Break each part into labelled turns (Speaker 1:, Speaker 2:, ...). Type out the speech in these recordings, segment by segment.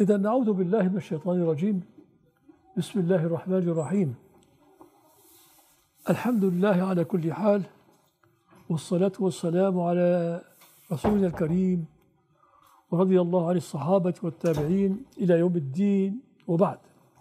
Speaker 1: إذا نعوذ بالله من الشيطان الرجيم. بسم الله الرحمن الرحيم. الحمد لله على كل حال، والصلاة والسلام على رسولنا الكريم، ورضي الله عن الصحابة والتابعين إلى يوم الدين، وبعد.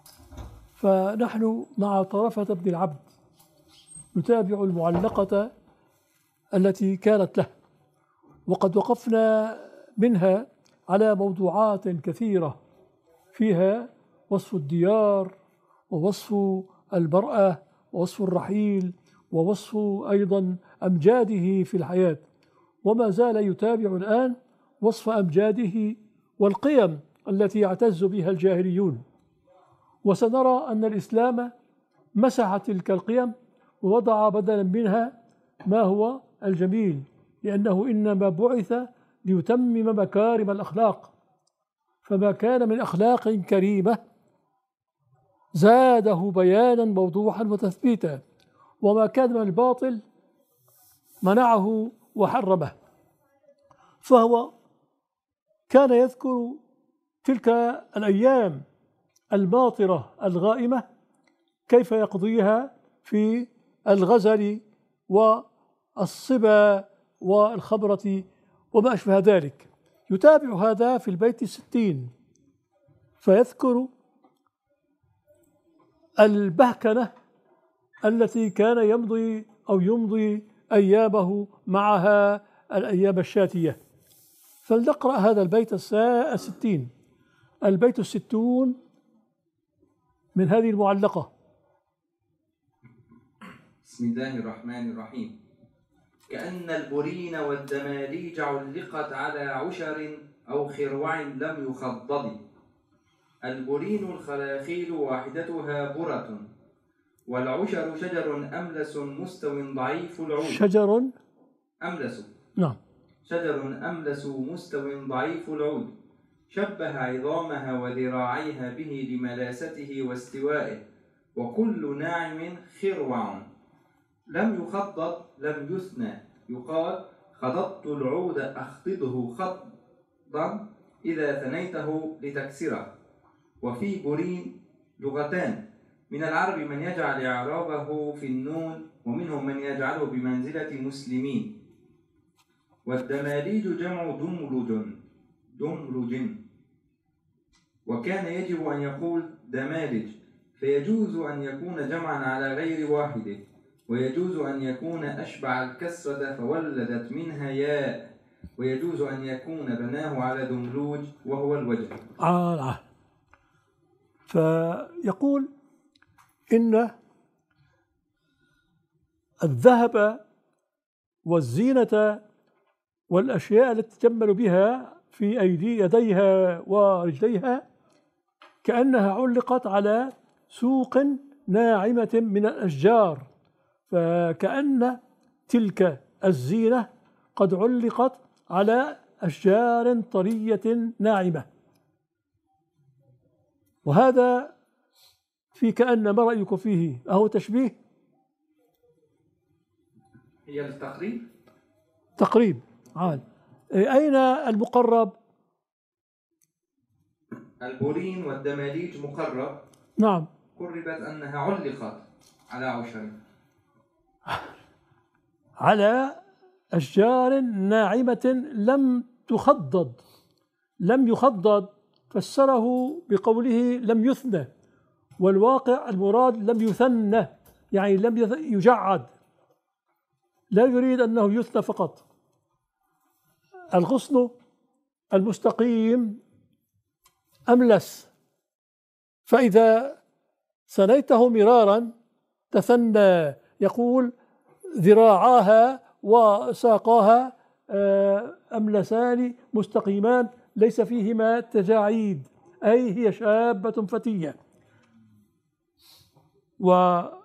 Speaker 1: فنحن مع طرفة بن العبد نتابع المعلقة التي كانت له، وقد وقفنا منها على موضوعات كثيرة فيها وصف الديار، ووصف المرأة، ووصف الرحيل، ووصف أيضا أمجاده في الحياة، وما زال يتابع الآن وصف أمجاده والقيم التي يعتز بها الجاهليون. وسنرى أن الإسلام مسح تلك القيم ووضع بدلا منها ما هو الجميل، لأنه إنما بعث ليتمم مكارم الأخلاق، فما كان من أخلاق كريمة زاده بيانا موضوحا وتثبيتا، وما كان من الباطل منعه وحرمه. فهو كان يذكر تلك الأيام الماطرة الغائمة كيف يقضيها في الغزل والصبا والخبرة وما أشبه ذلك. يتابع هذا في البيت 60، فيذكر البهكنة التي كان يمضي أيامه معها الأيام الشاتية. فلنقرأ هذا البيت 60. البيت 60 من هذه المعلقة.
Speaker 2: بسم الله الرحمن الرحيم. كأن البرين والدماليج علقت على عشر أو خروع لم يخضد. البرين الخلاخيل واحدتها برة، والعشر شجر أملس مستو ضعيف العود.
Speaker 1: شجر
Speaker 2: أملس،
Speaker 1: نعم،
Speaker 2: شجر أملس مستو ضعيف العود، شبه عظامها وذراعيها به لملاسته واستوائه، وكل ناعم خروع. لم يخضد لم يثنى، يقال خضضت العود أخضده خضا إذا ثنيته لتكسره. وفي برين لغتان، من العرب من يجعل إعرابه في النون، ومنهم من يجعله بمنزلة مسلمين. والدماليج جمع دملج، وكان يجب أن يقول دمالج، فيجوز أن يكون جمعا على غير واحده، ويجوز أن يكون أشبع الكسرة فولدت منها ياء، ويجوز أن يكون بناه على دملوج وهو الوجه.
Speaker 1: فيقول إن الذهب والزينة والأشياء التي تجمل بها في يديها ورجليها كأنها علقت على سوق ناعمة من الأشجار، فكأن تلك الزينة قد علقت على أشجار طرية ناعمة. وهذا في كأن، ما رأيكم فيه؟ أهو تشبيه؟
Speaker 2: هي التقريب؟
Speaker 1: تقريب. أين المقرب؟
Speaker 2: البورين والدماليج مقرب.
Speaker 1: نعم.
Speaker 2: قربت أنها علقت على عشر،
Speaker 1: على أشجار ناعمة لم يخضد، فسره بقوله لم يثنى، والواقع المراد لم يثنى، يعني لم يجعد، لا يريد أنه يثنى فقط. الغصن المستقيم أملس، فإذا ثنيته مرارا تثنى، يقول ذراعاها وساقاها أملسان مستقيمان ليس فيهما تجاعيد، أي هي شابة فتية. وقوله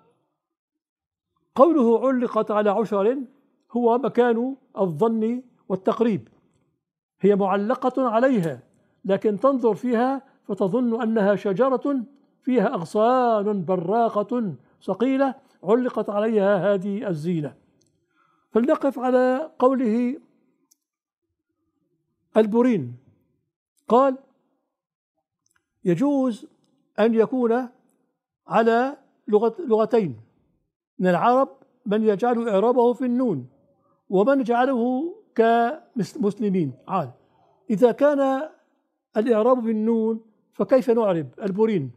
Speaker 1: علقت على عشر هو مكان الظن والتقريب، هي معلقة عليها، لكن تنظر فيها فتظن أنها شجرة فيها أغصان براقة صقيلة علقت عليها هذه الزينة. فلنقف على قوله البرين. قال يجوز أن يكون على لغتين من العرب، من يجعل إعرابه في النون ومن يجعله كمسلمين عاد. إذا كان الإعراب بالنون فكيف نعرب البورين؟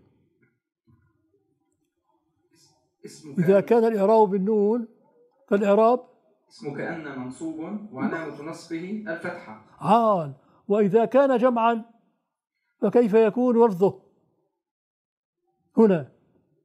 Speaker 1: إذا كان الإعراب بالنون فالإعراب
Speaker 2: اسمه كأن منصوب وعلامة نصبه الفتحة.
Speaker 1: عال. وإذا كان جمعا فكيف يكون لفظه هنا؟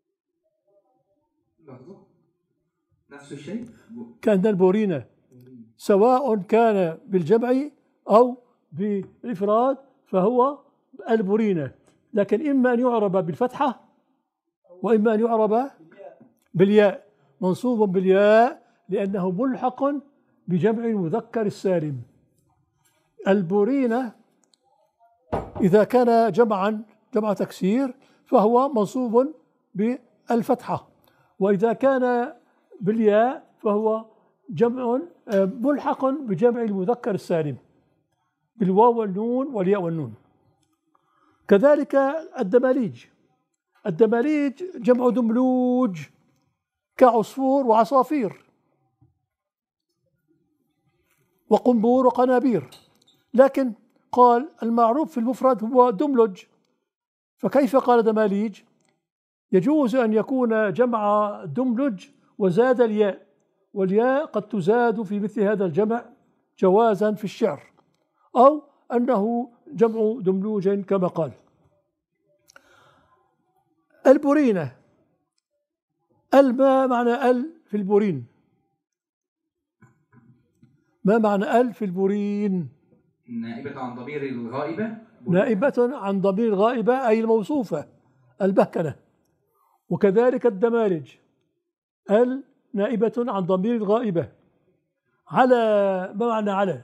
Speaker 2: لفظه نفس الشيء
Speaker 1: كأن البورينة سواء كان بالجمع أو بالإفراد فهو البورينة، لكن إما أن يعرب بالفتحة وإما أن يعرب بالياء، منصوب بالياء لأنه ملحق بجمع المذكر السالم. البورينة إذا كان جمع تكسير فهو منصوب بالفتحة، وإذا كان بالياء فهو جمع ملحق بجمع المذكر السالم بالواو والنون والياء والنون. كذلك الدماليج جمع دملوج كعصفور وعصافير وقنبور وقنابير، لكن قال المعروف في المفرد هو دملج، فكيف قال دماليج؟ يجوز أن يكون جمع دملج وزاد الياء، والياء قد تزاد في مثل هذا الجمع جوازا في الشعر، أو أنه جمع دملوج كما قال. البورينة ما معنى في البورين؟ ما معنى في البورين؟
Speaker 2: نائبة عن ضمير الغائبة.
Speaker 1: نائبة عن ضمير الغائبة أي الموصوفة البهكنة. وكذلك الدمالج نائبة عن ضمير الغائبة. على ما معنى على؟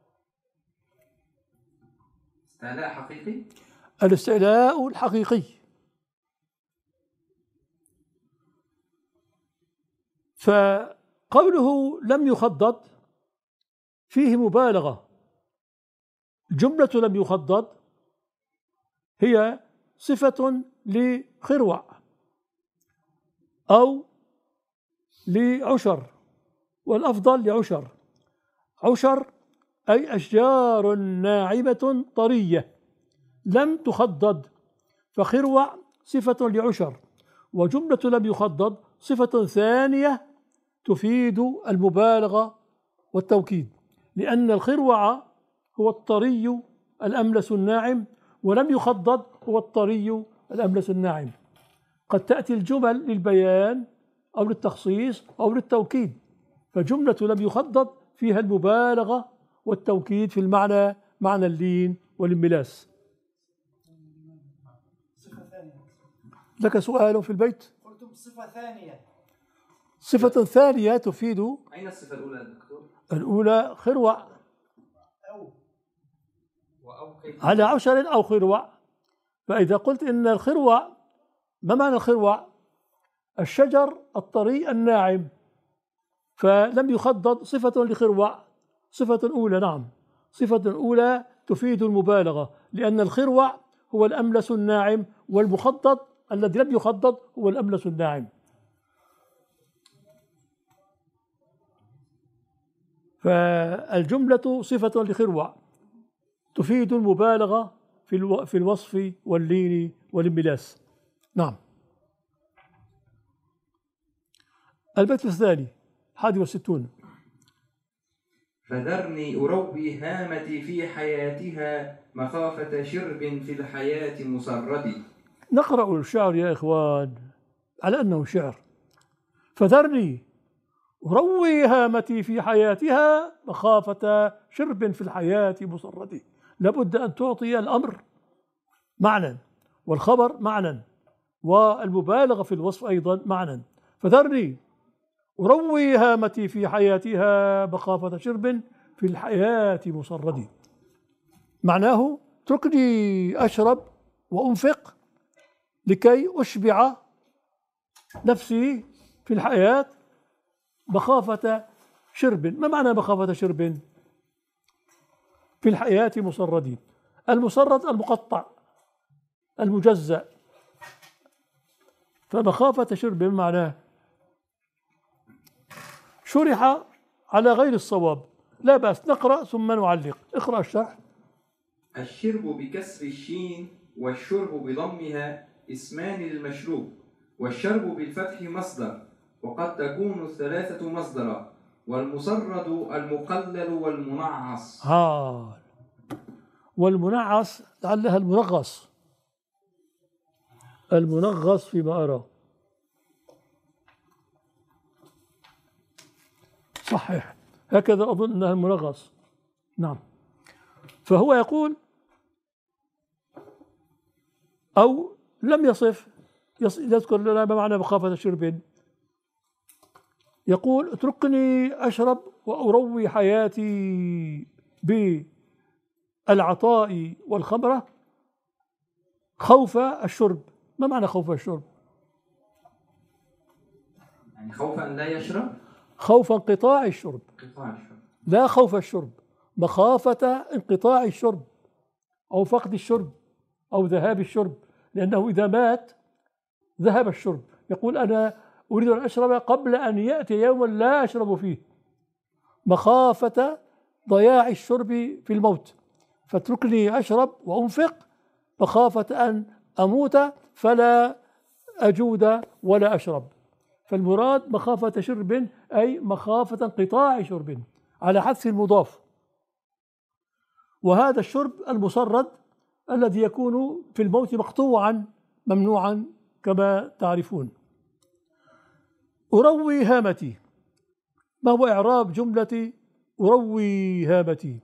Speaker 2: استعلاء حقيقي.
Speaker 1: الاستعلاء الحقيقي. فقوله لم يخضد فيه مبالغة. جملة لم يخضد هي صفة لخروع أو لعشر، والأفضل لعشر. عشر أي أشجار ناعمة طرية لم تخضد، فخروع صفة لعشر، وجملة لم يخضد صفة ثانية تفيد المبالغة والتوكيد، لأن الخروع هو الطري الأملس الناعم، ولم يخضد هو الطري الأملس الناعم. قد تأتي الجمل للبيان أو للتخصيص أو للتوكيد، فجملة لم يخضد فيها المبالغة والتوكيد في المعنى، معنى اللين والانملاس. لك سؤال في البيت؟
Speaker 3: قلتم صفة ثانية.
Speaker 1: صفة ثانية تفيد.
Speaker 2: أين الصفة الأولى يا دكتور؟
Speaker 1: الأولى خروع
Speaker 2: أو
Speaker 1: على عشر أو خروع. فإذا قلت إن الخروع، ما معنى الخروع؟ الشجر الطري الناعم، فلم يخضد صفة لخروع، صفة أولى. نعم، صفة أولى تفيد المبالغة، لأن الخروع هو الأملس الناعم، والمخضد الذي لم يخضد هو الأملس الناعم. فالجملة صفة لخروع تفيد المبالغة في الوصف واللين والانملاس. نعم. البيت الثاني 61.
Speaker 2: فذرني أروي هامتي في حياتها مخافة شرب في الحياة مسردي.
Speaker 1: نقرأ الشعر يا إخوان على أنه شعر. فذرني أروي هامتي في حياتها مخافة شرب في الحياة مسردي. لابد أن تعطي الأمر معنى، والخبر معنى، والمبالغة في الوصف أيضا معنى. فذرني أروي هامتي في حياتها مخافة شرب في الحياة مسردي. معناه اتركني أشرب وأنفق لكي أشبع نفسي في الحياة مخافة شرب. ما معنى مخافة شرب في الحياة مسردي؟ المسرد المقطع، المجزأ. فمخافة شرب معناه شرح على غير الصواب. لا بأس نقرأ ثم نعلق. اقرأ الشرح.
Speaker 2: الشرب بكسر الشين والشرب بضمها اسمان للمشروب، والشرب بالفتح مصدر، وقد تكون الثلاثة مصدرا، والمصرد المقلل والمنعص.
Speaker 1: والمنعص لعلها المنغص، المنغص فيما أرى. صحيح، هكذا أظن أنها المنغص. نعم. فهو يقول أو لم يصف يذكر لنا ما معنى مخافة شرب. يقول اتركني أشرب وأروي حياتي بالعطاء والخمرة خوف الشرب. ما معنى خوف الشرب؟
Speaker 2: يعني خوف أن لا يشرب،
Speaker 1: خوف انقطاع الشرب، لا خوف الشرب، مخافة انقطاع الشرب أو فقد الشرب أو ذهاب الشرب، لأنه إذا مات ذهب الشرب. يقول أنا أريد أن أشرب قبل أن يأتي يوم لا أشرب فيه، مخافة ضياع الشرب في الموت. فاتركني أشرب وأنفق مخافة أن أموت فلا أجود ولا أشرب. فالمراد مخافة شرب أي مخافة انقطاع شرب على حذف المضاف. وهذا الشرب المصرد الذي يكون في الموت مقطوعا ممنوعا كما تعرفون. أروي هامتي. ما هو إعراب جملة أروي هامتي؟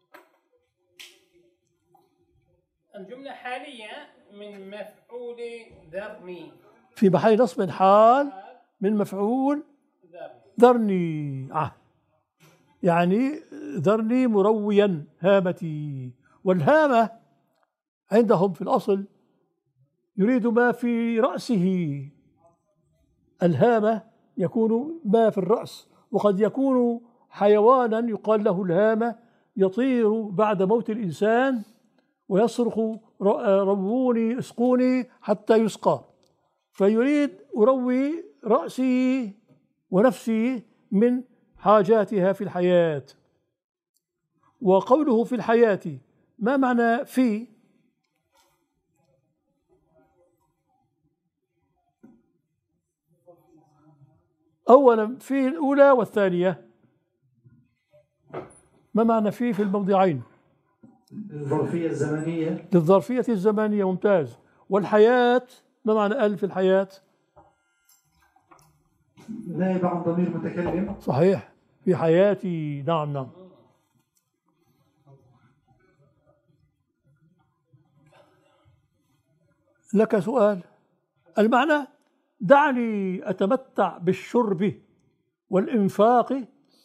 Speaker 3: الجملة حالية من مفعول ذرني،
Speaker 1: في محل نصب حال من مفعول ذرني. يعني ذرني مرويا هامتي. والهامة عندهم في الأصل يريد ما في رأسه. الهامة يكون ما في الرأس، وقد يكون حيوانا يقال له الهامة يطير بعد موت الإنسان ويصرخ رووني اسقوني حتى يسقى. فيريد أروي رأسي ونفسي من حاجاتها في الحياة. وقوله في الحياة ما معنى في؟ أولا في الأولى والثانية. ما معنى في الموضعين؟
Speaker 4: الظرفية الزمنية.
Speaker 1: للظرفية الزمنية. ممتاز. والحياة ما معنى في الحياة؟
Speaker 4: نائب عن ضمير متكلم.
Speaker 1: صحيح، في حياتي. نعم نعم. لك سؤال. المعنى دعني أتمتع بالشرب والإنفاق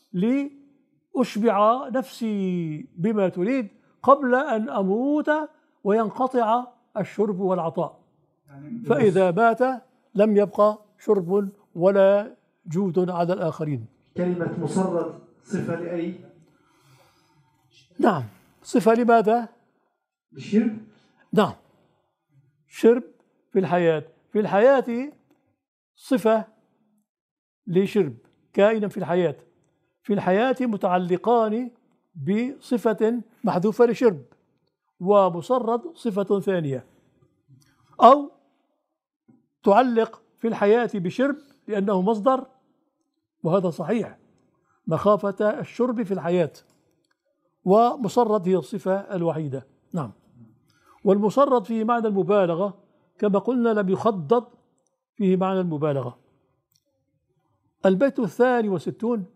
Speaker 1: لأشبع نفسي بما تريد قبل أن أموت وينقطع الشرب والعطاء. فإذا مات لم يبقى شرب ولا جود على الآخرين.
Speaker 4: كلمة مصرد صفة لأي؟
Speaker 1: نعم، صفة لماذا؟
Speaker 4: الشرب.
Speaker 1: نعم، شرب في الحياة. في الحياة صفة لشرب كائنا في الحياة. في الحياة متعلقان بصفة محذوفة لشرب، ومصرد صفة ثانية. أو تعلق في الحياة بشرب لأنه مصدر، وهذا صحيح، مخافة الشرب في الحياة. ومصرد هي الصفة الوحيدة. نعم. والمصرد فيه معنى المبالغة كما قلنا، لم يخضد فيه معنى المبالغة. البيت 62.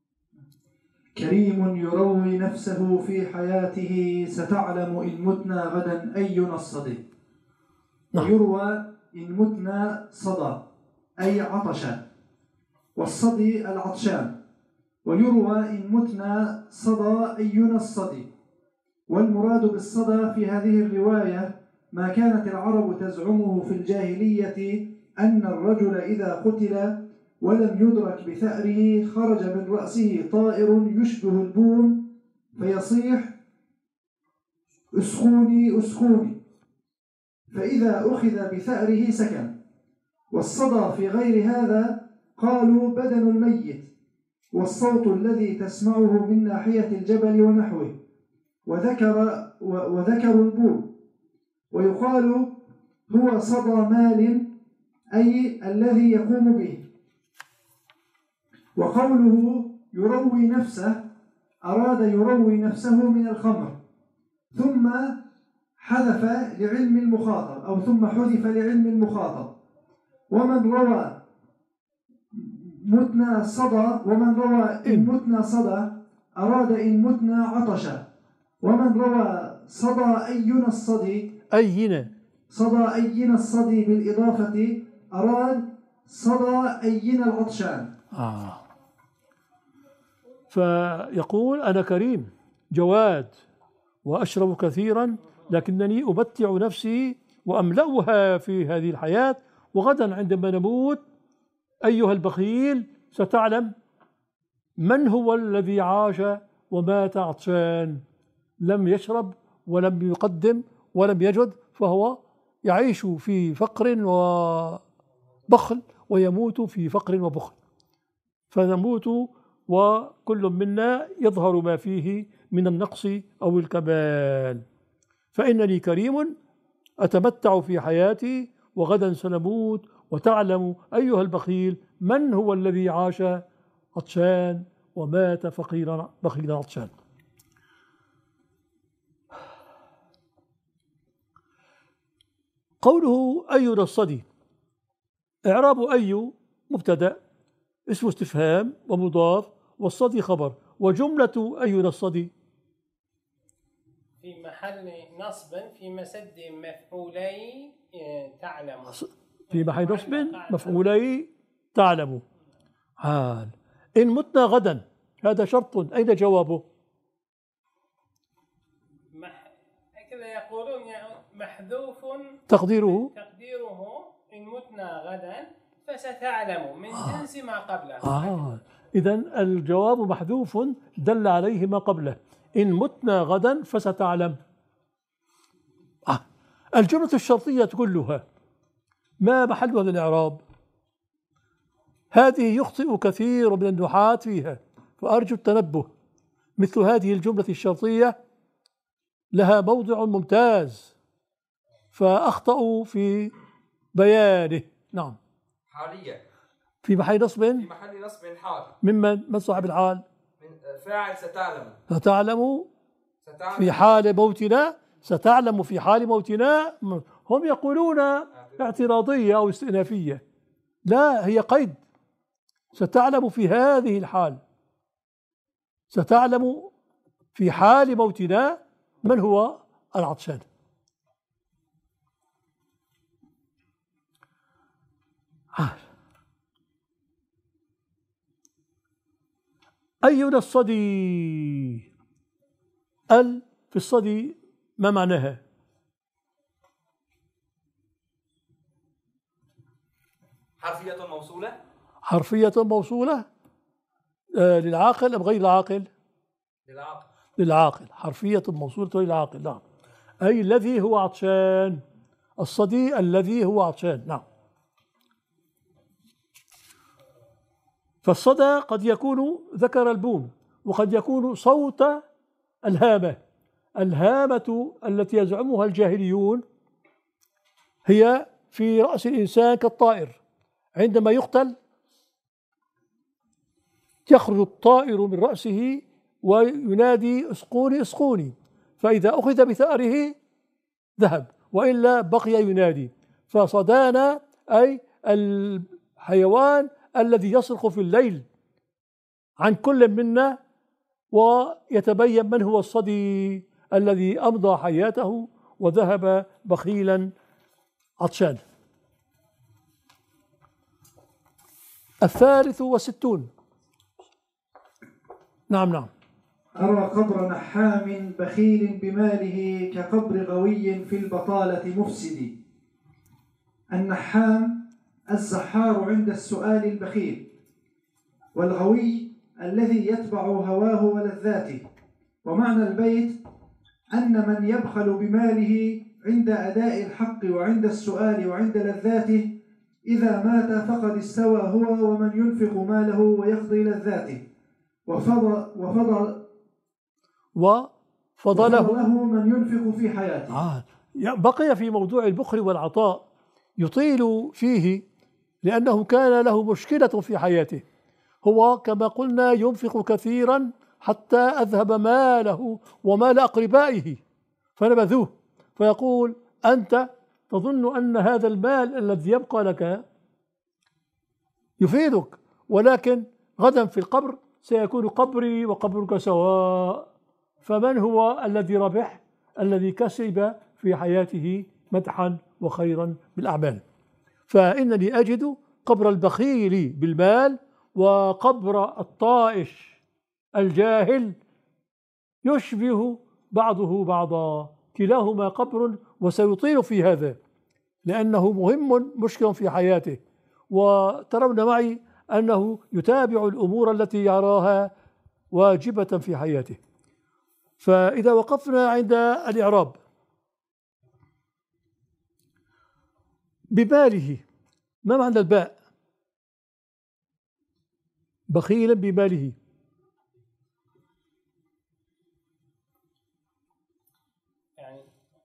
Speaker 4: كريم يروي نفسه في حياته ستعلم إن متنا غدا أي الصدي. ويروى إن متنا صدى أي عطشا، والصدي العطشان. ويروى إن متنا صدى أينا الصدي. والمراد بالصدى في هذه الرواية ما كانت العرب تزعمه في الجاهلية، أن الرجل إذا قتل ولم يدرك بثأره خرج من رأسه طائر يشبه البون فيصيح اسخوني اسخوني. فإذا أخذ بثأره سكن. والصدى في غير هذا قالوا بدن الميت والصوت الذي تسمعه من ناحية الجبل ونحوه، وذكر البول. ويقال هو صدى مال أي الذي يقوم به. وقوله يروي نفسه أراد يروي نفسه من الخمر، ثم حذف لعلم المخاطب، أو ثم حذف لعلم المخاطب. ومن روى متنا صدى، ومن روى إن متنا صدى أراد إن متنا عطشا. ومن روى صدى أينا الصدي صدى أينا الصدي بالإضافة أراد صدى أينا العطشان.
Speaker 1: فيقول أنا كريم جواد وأشرب كثيرا، لكنني أمتع نفسي وأملأها في هذه الحياة، وغدا عندما نموت أيها البخيل ستعلم من هو الذي عاش ومات عطشان، لم يشرب ولم يقدم ولم يجد، فهو يعيش في فقر وبخل ويموت في فقر وبخل. فنموت وكل منا يظهر ما فيه من النقص أو الكمال. فإنني كريم أتمتع في حياتي، وغدا سنموت، وتعلم أيها البخيل من هو الذي عاش عطشان ومات فقيرا بخيلا عطشان. قوله أينا الصدي، إعراب أي مبتدأ اسم استفهام ومضاف، والصدي خبر، وجملة أينا الصدي
Speaker 3: في محل نصب في مسد مفعولي تعلم،
Speaker 1: في محل نصب مفعولي تعلم حال. إن متنا غدا هذا شرط، أين جوابه؟
Speaker 3: هكذا يقولون محذوف
Speaker 1: تقديره
Speaker 3: إن متنا غدا فستعلم من جنس ما قبله.
Speaker 1: إذن الجواب محذوف دل عليه ما قبله، إن متنا غدا فستعلم. الجملة الشرطية كلها ما محلها من الإعراب؟ هذه يخطئ كثير من النحاة فيها، فأرجو التنبه. مثل هذه الجملة الشرطية لها موضع ممتاز، فأخطأوا في بيانه. نعم.
Speaker 5: حالية
Speaker 1: في محل نصب
Speaker 5: حال.
Speaker 1: من صاحب الحال؟
Speaker 5: من فاعل ستعلم.
Speaker 1: ستعلم في حال موتنا، ستعلم في حال موتنا. هم يقولون اعتراضية أو استئنافية، لا، هي قيد. ستعلم في هذه الحال، ستعلم في حال موتنا من هو العطشان. أينا الصدي، في الصدي ما معناها؟
Speaker 5: حرفية موصولة.
Speaker 1: حرفية موصولة للعاقل أم غير العاقل؟ للعاقل. حرفية موصولة للعاقل. نعم. أي الذي هو عطشان، الصدي الذي هو عطشان. نعم. فالصدى قد يكون ذكر البوم، وقد يكون صوت الهامة. الهامة التي يزعمها الجاهليون هي في رأس الإنسان كالطائر، عندما يقتل يخرج الطائر من رأسه وينادي اسقوني اسقوني، فإذا أخذ بثأره ذهب، وإلا بقي ينادي. فصدانا أي الحيوان الذي يصرخ في الليل عن كل منا، ويتبين من هو الصدي الذي أمضى حياته وذهب بخيلا عطشان. 63. نعم.
Speaker 4: أرى قبر نحام بخيل بماله كقبر غوي في البطالة مفسد. النحام الزحار عند السؤال البخيل، والغوي الذي يتبع هواه ولذاته. ومعنى البيت أن من يبخل بماله عند أداء الحق وعند السؤال وعند لذاته، إذا مات فقد استوى هو ومن ينفق ماله ويقضي لذاته، وفضله من ينفق في حياته.
Speaker 1: بقي في موضوع البخل والعطاء يطيل فيه، لأنه كان له مشكلة في حياته. هو كما قلنا ينفق كثيرا حتى أذهب ماله ومال أقربائه فنبذوه، فيقول: أنت تظن أن هذا المال الذي يبقى لك يفيدك، ولكن غدا في القبر سيكون قبري وقبرك سواء. فمن هو الذي ربح؟ الذي كسب في حياته مدحا وخيرا بالأعمال. فإنني أجد قبر البخيل بالمال وقبر الطائش الجاهل يشبه بعضه بعضا، كلاهما قبر وسيطيل في هذا لأنه مهم مشكل في حياته. وترون معي أنه يتابع الأمور التي يراها واجبة في حياته. فإذا وقفنا عند الإعراب بماله، ما معنى الباء؟ بخيلا بماله.
Speaker 3: يعني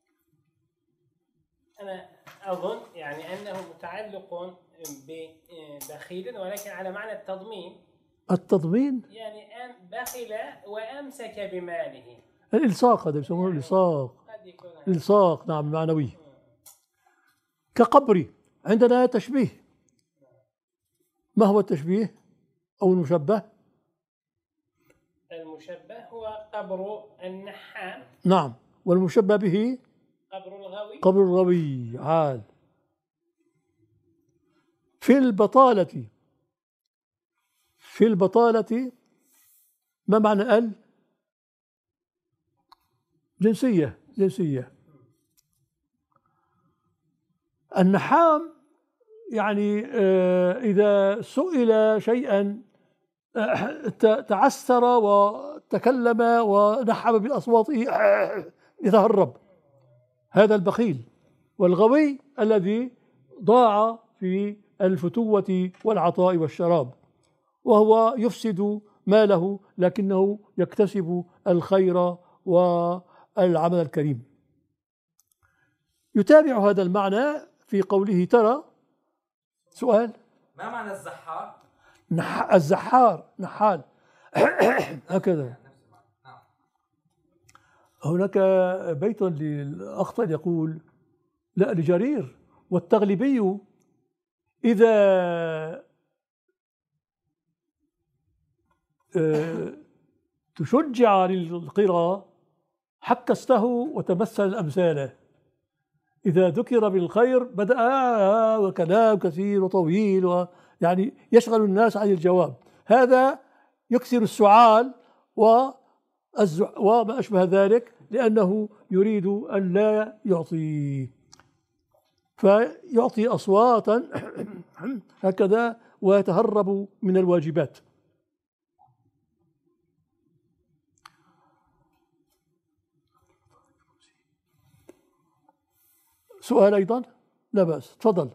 Speaker 3: أنا أظن يعني أنه متعلق ببخيل، ولكن على معنى التضمين.
Speaker 1: التضمين
Speaker 3: يعني بخل وأمسك بماله.
Speaker 1: الإلصاق، هذا يسمونه الإلصاق. الإلصاق نعم، معنوي. كقبري عندنا تشبيه. ما هو التشبيه أو المشبه؟
Speaker 3: المشبه هو قبر النحام.
Speaker 1: نعم، والمشبه به
Speaker 3: قبر الغوي.
Speaker 1: قبر الغوي. عال. في البطالة ما معنى ال؟ جنسية. النحام يعني إذا سئل شيئا تعسر وتكلم ونحب بالأصوات يتهرب، هذا البخيل. والغوي الذي ضاع في الفتوة والعطاء والشراب، وهو يفسد ماله لكنه يكتسب الخير والعمل الكريم. يتابع هذا المعنى في قوله ترى. سؤال:
Speaker 5: ما معنى الزحار؟
Speaker 1: الزحار نحال. هكذا. هناك بيت للأخطل يقول، لا لجرير: والتغلبي إذا تشجع للقراء حكسته وتمثل الأمثال، إذا ذكر بالخير بدأ وكلام كثير وطويل ويعني يشغل الناس عن الجواب. هذا يكثر السعال وما أشبه ذلك، لأنه يريد أن لا يعطي، فيعطي أصواتا هكذا ويتهرب من الواجبات. سؤال أيضا؟ لا بأس، تفضل.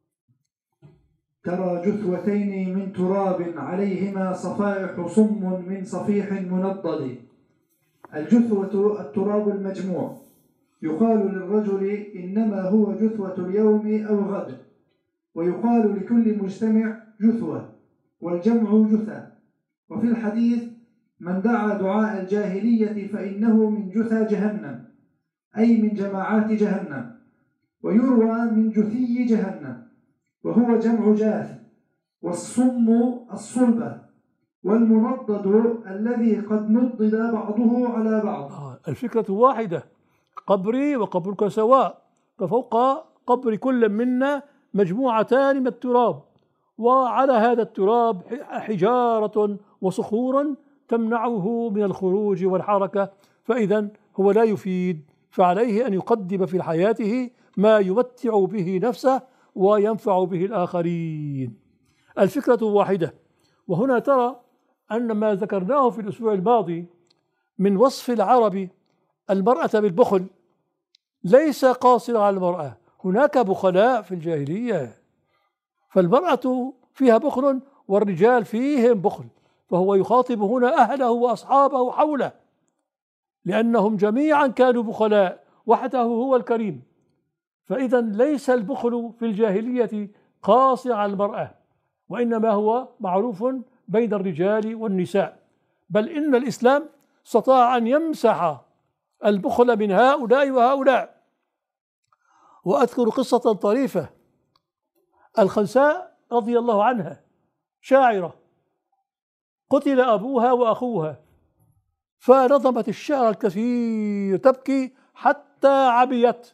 Speaker 4: ترى جثوتين من تراب عليهما صفائح صم من صفيح منضد. الجثوة التراب المجموع، يقال للرجل إنما هو جثوة اليوم أو غد، ويقال لكل مجتمع جثوة، والجمع جثى. وفي الحديث: من دعا دعاء الجاهلية فإنه من جثى جهنم، أي من جماعات جهنم. ويروى من جثي جهنم، وهو جمع جاث. والصم الصلبة، والمنضد الذي قد نضد بعضه على بعض.
Speaker 1: الفكرة واحدة، قبري وقبرك سواء، ففوق قبر كل منا مجموعتان من التراب، وعلى هذا التراب حجارة وصخور تمنعه من الخروج والحركة، فإذا هو لا يفيد، فعليه أن يقدم في حياته ما يمتع به نفسه وينفع به الآخرين. الفكرة واحدة. وهنا ترى أن ما ذكرناه في الأسبوع الماضي من وصف العرب المرأة بالبخل ليس قاصرا على المرأة، هناك بخلاء في الجاهلية، فالمرأة فيها بخل والرجال فيهم بخل، فهو يخاطب هنا أهله وأصحابه حوله، لأنهم جميعا كانوا بخلاء، وحده هو الكريم. فإذا ليس البخل في الجاهلية قاصرا على المرأة، وإنما هو معروف بين الرجال والنساء، بل إن الإسلام استطاع أن يمسح البخل من هؤلاء وهؤلاء. وأذكر قصة طريفة، الخنساء رضي الله عنها شاعرة، قتل أبوها وأخوها، فنظمت الشعر الكثير تبكي حتى عبيت،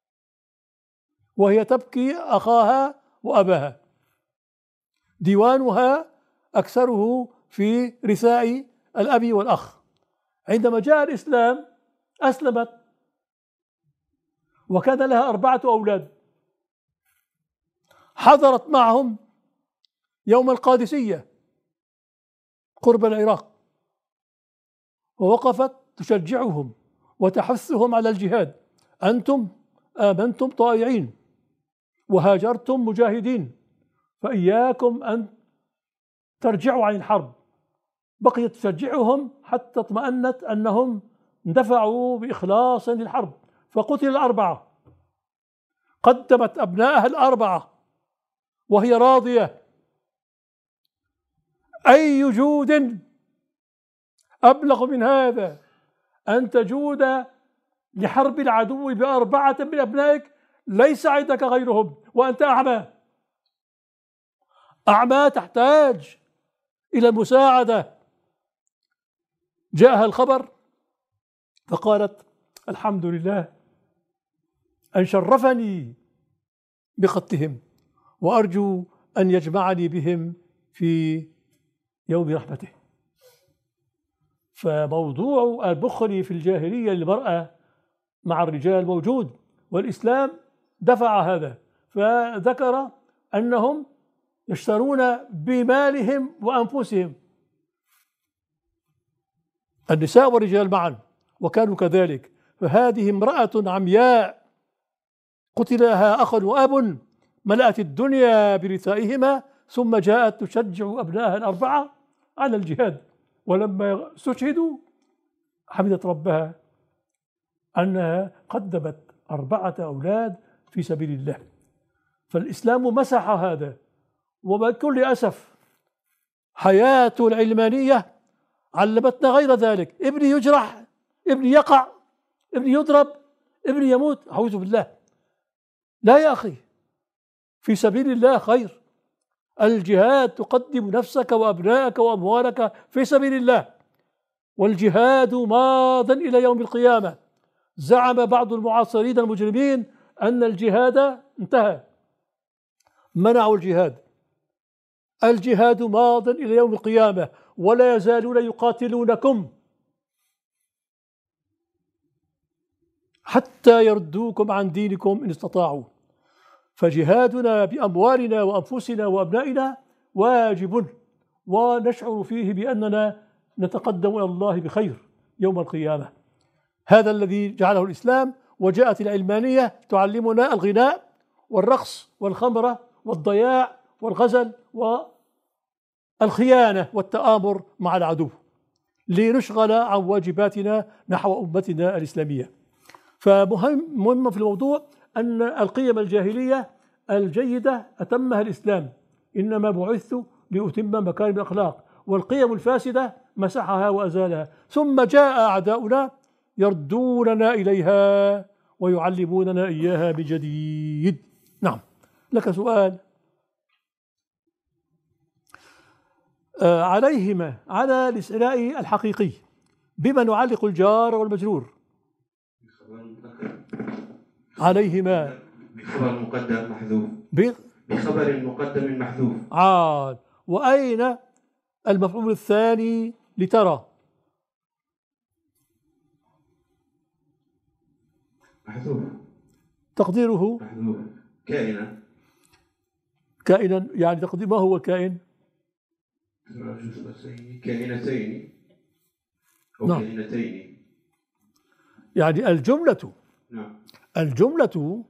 Speaker 1: وهي تبكي أخاها وأباها. ديوانها أكثره في رثاء الأب والأخ. عندما جاء الإسلام أسلمت، وكان لها 4 أولاد، حضرت معهم يوم القادسية قرب العراق، ووقفت تشجعهم وتحثهم على الجهاد: أنتم آمنتم طائعين وهاجرتم مجاهدين، فإياكم أن ترجعوا عن الحرب. بقيت تشجعهم حتى اطمأنت أنهم اندفعوا بإخلاص للحرب، فقتل 4. قدمت أبنائها 4 وهي راضية. أي جود أبلغ من هذا، أن تجود لحرب العدو ب4 من أبنائك ليس عندك غيرهم وأنت أعمى. أعمى تحتاج إلى مساعدة. جاءها الخبر فقالت: الحمد لله أن شرفني بقتلهم، وأرجو أن يجمعني بهم في يوم رحمته. فموضوع البخل في الجاهلية للمرأة مع الرجال موجود، والإسلام دفع هذا، فذكر أنهم يشترون بمالهم وأنفسهم، النساء والرجال معا، وكانوا كذلك. فهذه امرأة عمياء قتل لها أخ وأب، ملأت الدنيا برثائهما، ثم جاءت تشجع أبنائها 4 على الجهاد، ولما استشهدوا حمدت ربها أنها قدمت 4 أولاد في سبيل الله. فالإسلام مسح هذا. وبكل أسف حياة العلمانية علمتنا غير ذلك: ابني يجرح، ابني يقع، ابني يضرب، ابني يموت، أعوذ بالله. لا يا أخي، في سبيل الله خير. الجهاد تقدم نفسك وأبنائك وأموالك في سبيل الله، والجهاد ماض إلى يوم القيامة. زعم بعض المعاصرين المجرمين أن الجهاد انتهى، منعوا الجهاد. الجهاد ماض إلى يوم القيامة، ولا يزالون يقاتلونكم حتى يردوكم عن دينكم إن استطاعوا. فجهادنا بأموالنا وأنفسنا وأبنائنا واجب، ونشعر فيه بأننا نتقدم إلى الله بخير يوم القيامة. هذا الذي جعله الإسلام. وجاءت العلمانية تعلمنا الغناء والرقص والخمرة والضياع والغزل والخيانة والتآمر مع العدو، لنشغل عن واجباتنا نحو أمتنا الإسلامية. فمهم في الموضوع أن القيم الجاهلية الجيدة أتمها الإسلام: إنما بعثت لأتم مكارم الأخلاق، والقيم الفاسدة مسحها وأزالها. ثم جاء أعداؤنا يردوننا إليها ويعلموننا إياها بجديد. نعم، لك سؤال. عليهما على الاستثناء الحقيقي بما نعلق الجار والمجرور. عليهما
Speaker 6: بخبر مقدم محذوف. بخبر مقدم محذوف.
Speaker 1: وأين المفعول الثاني لترى؟
Speaker 6: محذوف.
Speaker 1: تقديره
Speaker 6: محذوف. كائنا.
Speaker 1: كائنا يعني تقدير ما هو كائن؟
Speaker 6: كائنتين أو
Speaker 1: نعم.
Speaker 6: كائنتين.
Speaker 1: يعني الجملة
Speaker 6: نعم.
Speaker 1: الجملة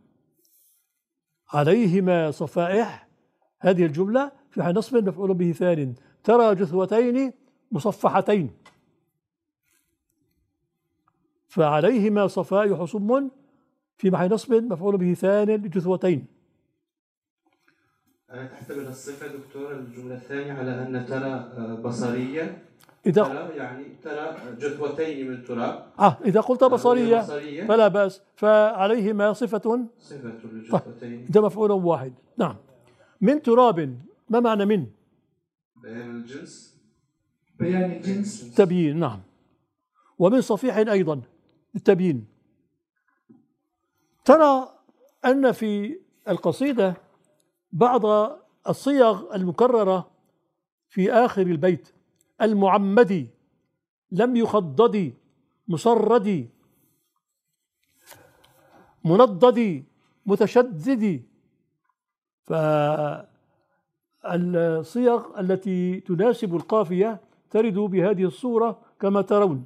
Speaker 1: عليهما صفائح، هذه الجملة في حال نصب مفعول به ثان. ترى جثوتين مصفحتين، فعليهما صفائح صم في محل نصب مفعول به ثان لجثوتين.
Speaker 6: تحتمل الصفة دكتور الجملة الثانية على أن ترى بصرية،
Speaker 1: إذا
Speaker 6: ترى يعني ترى جثوتين من تراب.
Speaker 1: إذا قلت بصرية فلا بأس، فعليهما صفة
Speaker 6: للجثوتين.
Speaker 1: ده مفعول واحد. نعم. من تراب، ما معنى من؟
Speaker 6: بيان الجنس.
Speaker 4: بيان الجنس.
Speaker 1: تبيين. نعم. ومن صفيح أيضا للتبيين. ترى أن في القصيدة بعض الصيغ المكررة في آخر البيت: المعمدي، لم يخضدي، مصردي، منضدي، متشددي. فالصيغ التي تناسب القافية ترد بهذه الصورة كما ترون.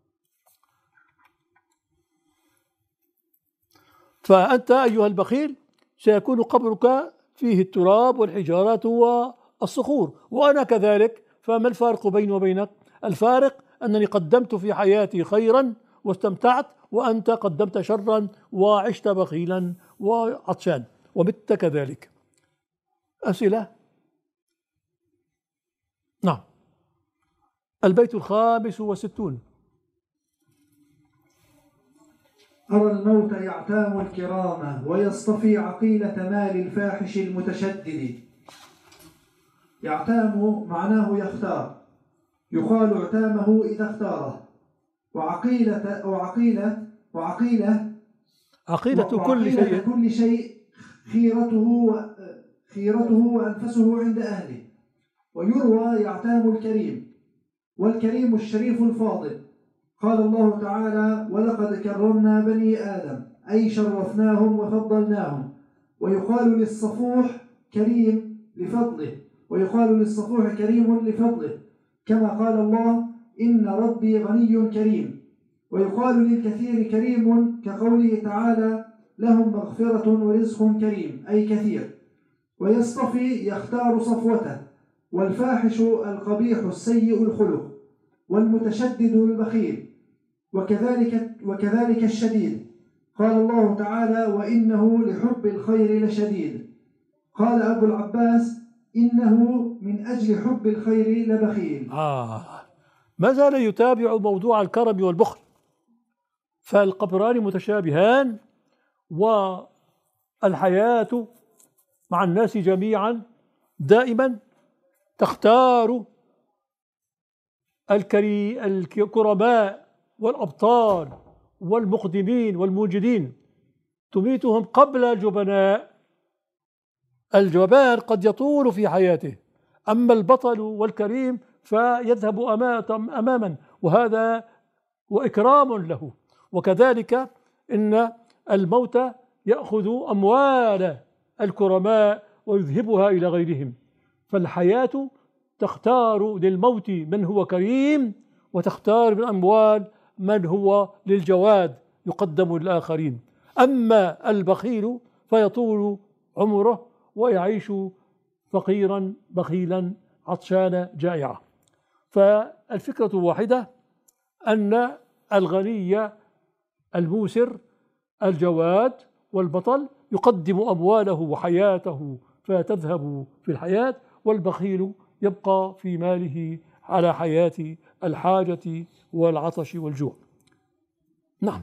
Speaker 1: فأنت أيها البخيل سيكون قبرك فيه التراب والحجارات والصخور، وأنا كذلك. فما الفارق بيني وبينك؟ الفارق أنني قدمت في حياتي خيرا واستمتعت، وأنت قدمت شرا وعشت بخيلا وعطشان ومت كذلك. أسئلة؟ نعم. البيت 65.
Speaker 4: أرى الموت يعتام الكرامة ويصطفي عقيلة مال الفاحش المتشدد. يعتام معناه يختار، يقال اعتامه إذا اختاره. وعقيلة كل شيء خيرته وأنفسه عند أهله. ويروى يعتام الكريم، والكريم الشريف الفاضل. قال الله تعالى: ولقد كرمنا بني آدم، أي شرفناهم وفضلناهم. ويقال للصفوح كريم لفضله، ويقال للصفوح كريم لفضله، كما قال الله: إن ربي غني كريم. ويقال للكثير كريم، كقوله تعالى: لهم مغفرة ورزق كريم، أي كثير. ويصطفي يختار صفوته. والفاحش القبيح السيء الخلق، والمتشدد البخيل، وكذلك الشديد. قال الله تعالى: وإنه لحب الخير لشديد. قال أبو العباس: إنه من أجل حب الخير لبخيل.
Speaker 1: ما زال يتابع موضوع الكرم والبخل. فالقبران متشابهان، والحياة مع الناس جميعا دائما تختار الكرماء والأبطال والمقدمين والموجدين، تميتهم قبل الجبناء. الجبان قد يطول في حياته، أما البطل والكريم فيذهب أماما، وهذا وإكرام له. وكذلك إن الموت يأخذ أموال الكرماء ويذهبها إلى غيرهم. فالحياة تختار للموت من هو كريم، وتختار من الأموال من هو للجواد يقدم للآخرين. أما البخيل فيطول عمره ويعيش فقيرا بخيلا عطشان جائعا. فالفكرة واحدة، أن الغني الموسر الجواد والبطل يقدم أمواله وحياته فتذهب في الحياة، والبخيل يبقى في ماله على حياة الحاجة والعطش والجوع. نعم.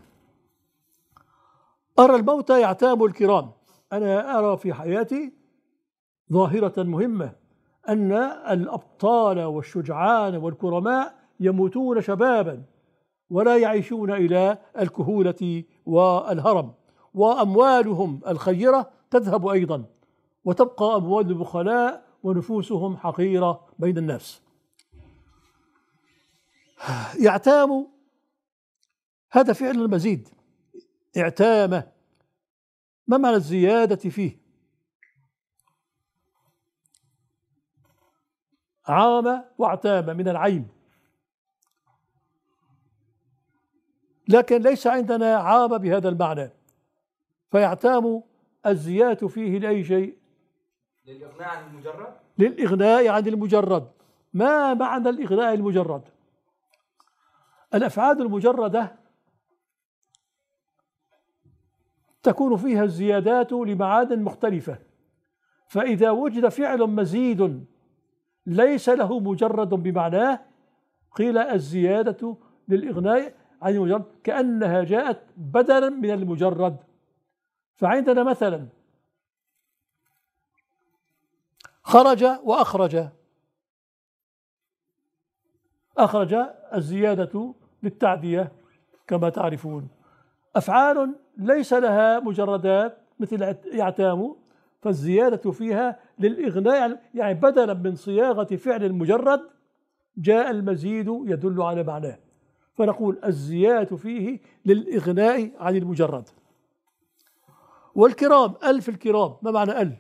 Speaker 1: أرى الموت يعتام الكرام. أنا أرى في حياتي ظاهرة مهمة، أن الأبطال والشجعان والكرماء يموتون شبابا ولا يعيشون إلى الكهولة والهرم، وأموالهم الخيرة تذهب أيضا، وتبقى أموال البخلاء ونفوسهم حقيرة بين الناس. يعتام هذا فعل المزيد، اعتامه. ما معنى الزيادة فيه؟ عام واعتام من العين، لكن ليس عندنا عام بهذا المعنى، فيعتام الزيادة فيه لأي شيء؟
Speaker 5: للإغناء عن المجرد؟
Speaker 1: للإغناء عن المجرد. ما معنى الإغناء المجرد؟ الأفعال المجردة تكون فيها الزيادات لمعان مختلفة، فإذا وجد فعل مزيد ليس له مجرد بمعناه قيل الزيادة للإغناء عن المجرد كأنها جاءت بدلا من المجرد. فعندنا مثلا خرج وأخرج، أخرج الزيادة للتعدية كما تعرفون. أفعال ليس لها مجردات مثل يعتام فالزيادة فيها للإغناء، يعني بدلا من صياغة فعل مجرد جاء المزيد يدل على معناه، فنقول الزيادة فيه للإغناء عن المجرد. والكرام، ألف الكرام، ما معنى ألف؟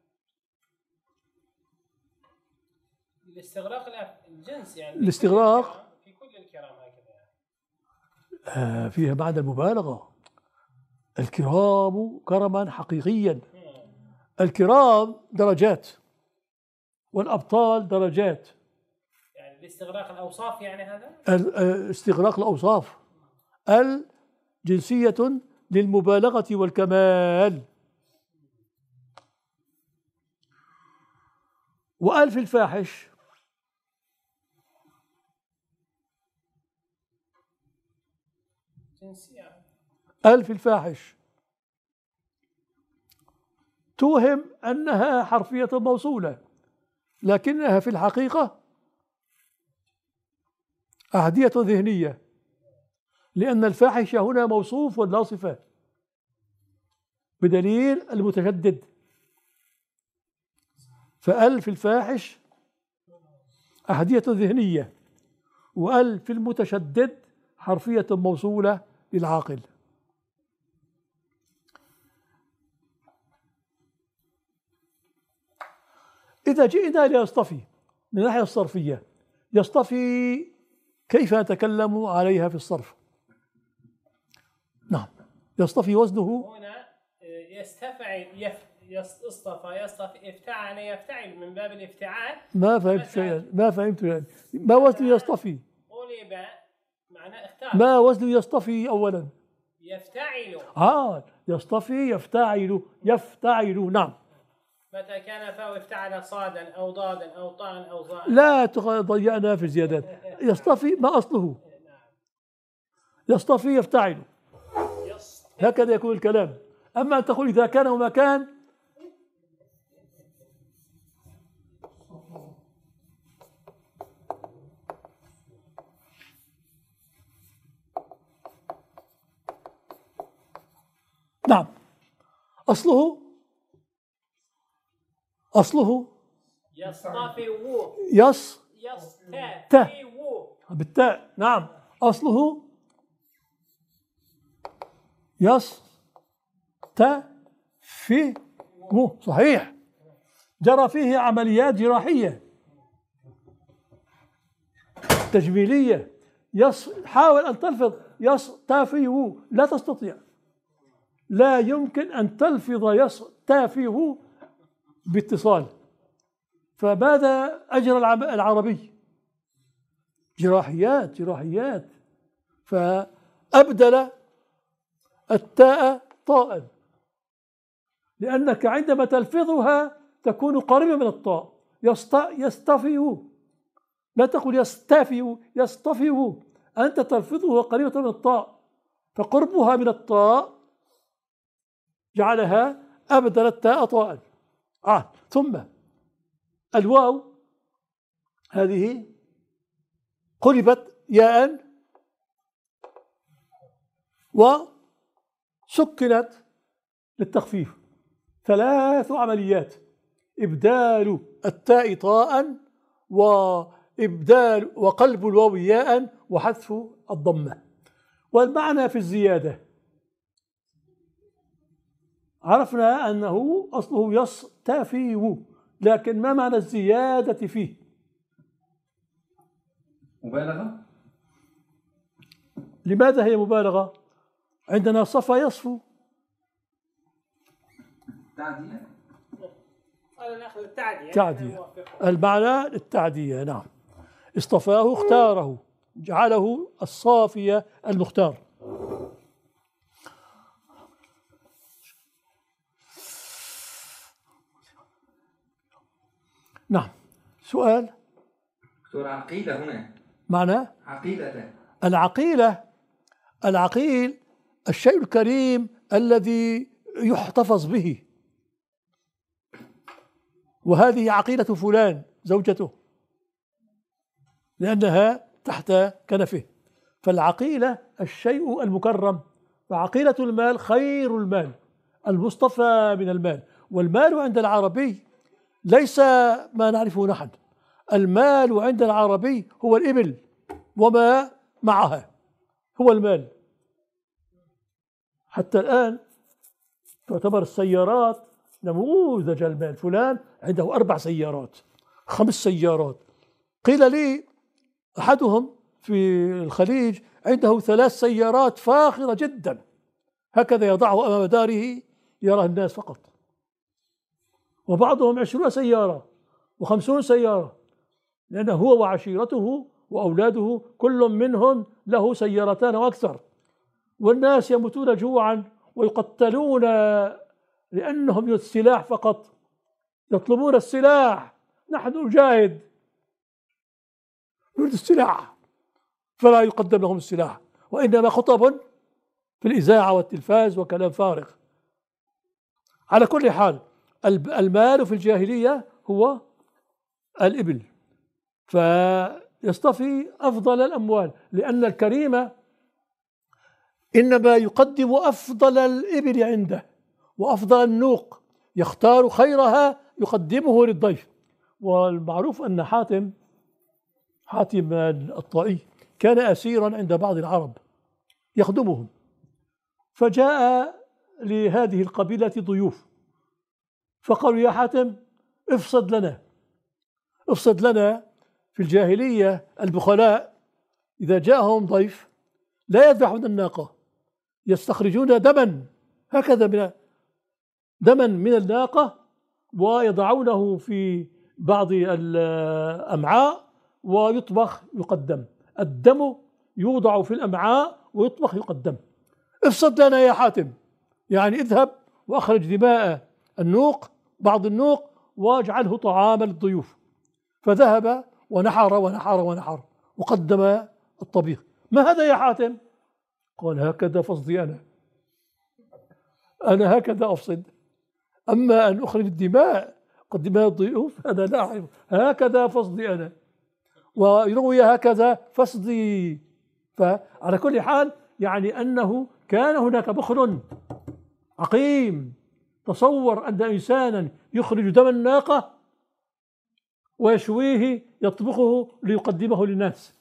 Speaker 3: الاستغراق الجنس، يعني
Speaker 1: الاستغراق
Speaker 3: في كل الكرام هكذا
Speaker 1: فيها معنى المبالغة. الكرام كرما حقيقيا. الكرام درجات والأبطال درجات.
Speaker 3: يعني الاستغراق الأوصاف، يعني هذا
Speaker 1: استغراق الأوصاف. الجنسية للمبالغة والكمال. وألف الفاحش
Speaker 3: جنسية.
Speaker 1: ألف الفاحش توهم أنها حرفية موصولة، لكنها في الحقيقة أهدية ذهنية، لأن الفاحش هنا موصوف ولا صفة، بدليل المتشدد. فألف الفاحش أهدية ذهنية، وألف المتشدد حرفية موصولة للعاقل. إذا جئنا ليصطفي من الناحية الصرفية، يصطفي كيف نتكلم عليها في الصرف؟ نعم، يصطفي وزنه
Speaker 3: هنا يستفعل، يصطفى، افتعل، يفتعل من باب الافتعال.
Speaker 1: ما فهمت شيئا، ما فهمت يعني. ما وزن يصطفي؟
Speaker 3: قلب معناه اختار.
Speaker 1: ما وزن يصطفي أولا؟
Speaker 3: يفتعل.
Speaker 1: يصطفي يفتعل، يفتعل. نعم.
Speaker 3: متى كان فهو افتعل صادا أو ضادا أو طاء أو ظاء.
Speaker 1: لا ضيعنا في الزيادات. يصطفي ما أصله؟ يصطفي يفتعل، هكذا يكون الكلام. أما أن تقول إذا كان وما كان، نعم، أصله
Speaker 3: يصطفي
Speaker 1: بالتاء. نعم، أصله يصطفي، صحيح. جرى فيه عمليات جراحية تجميلية. حاول أن تلفظ يصطفي، لا تستطيع، لا يمكن أن تلفظ يصطفي باتصال. فماذا أجرى العربي؟ جراحيات. فأبدل التاء طاء، لأنك عندما تلفظها تكون قريبة من الطاء. يصطفي، لا تقول يصطفي، أنت تلفظه قريبة من الطاء، فقربها من الطاء جعلها أبدل التاء طاء. ثم الواو هذه قلبت ياء وسكنت للتخفيف. 3 عمليات: إبدال التاء طاء، وإبدال وقلب الواو ياء، وحذف الضمة. والمعنى في الزيادة عرفنا أنه أصله يصطفي، لكن ما معنى الزيادة فيه؟
Speaker 2: مبالغة.
Speaker 1: لماذا هي مبالغة؟ عندنا صفى يصفو،
Speaker 2: تعدية.
Speaker 3: قال الأخ التعدية.
Speaker 1: تعدية، المعنى التعدية. نعم، اصطفاه اختاره، جعله الصافية المختار. نعم. سؤال.
Speaker 2: دكتور، عقيلة هنا
Speaker 1: معنى
Speaker 2: عقيلة.
Speaker 1: العقيل الشيء الكريم الذي يحتفظ به، وهذه عقيلة فلان زوجته لأنها تحت كنفه، فالعقيلة الشيء المكرم. فعقيلة المال خير المال المصطفى من المال. والمال عند العربي ليس ما نعرفه نحن، المال عند العربي هو الإبل وما معها، هو المال. حتى الآن تعتبر السيارات نموذج المال. فلان عنده 4 سيارات 5 سيارات. قيل لي أحدهم في الخليج عنده 3 سيارات فاخرة جدا، هكذا يضعه أمام داره يراه الناس فقط. وبعضهم 20 سيارة و50 سيارة، لأنه هو وعشيرته وأولاده كل منهم له سيارتان وأكثر، والناس يموتون جوعا ويقتلون لأنهم السلاح فقط، يطلبون السلاح. نحن نجاهد نريد السلاح، فلا يقدم لهم السلاح، وإنما خطب في الإذاعة والتلفاز وكلام فارغ. على كل حال، المال في الجاهلية هو الإبل، فيصطفي أفضل الأموال، لأن الكريم إنما يقدم أفضل الإبل عنده وأفضل النوق، يختار خيرها يقدمه للضيف. والمعروف أن حاتم الطائي كان أسيرا عند بعض العرب يخدمهم، فجاء لهذه القبيلة ضيوف، فقالوا يا حاتم افصد لنا. في الجاهلية البخلاء إذا جاءهم ضيف لا يذبحون الناقة، يستخرجون دما هكذا دما من الناقة ويضعونه في بعض الأمعاء ويطبخ يقدم. الدم يوضع في الأمعاء ويطبخ يقدم. افصد لنا يا حاتم، يعني اذهب وأخرج دماء النوق، بعض النوق، واجعله طعاما للضيوف. فذهب ونحر وقدم الطبيخ. ما هذا يا حاتم؟ قال هكذا فصدي أنا هكذا أفصد، أما أن أخرج الدماء قدمها الضيوف هذا لا أعرف، هكذا فصدي أنا، ويروي هكذا فصدي. فعلى كل حال يعني أنه كان هناك بخل عقيم. تصور أن إنسانا يخرج دم الناقة ويشويه يطبخه ليقدمه للناس.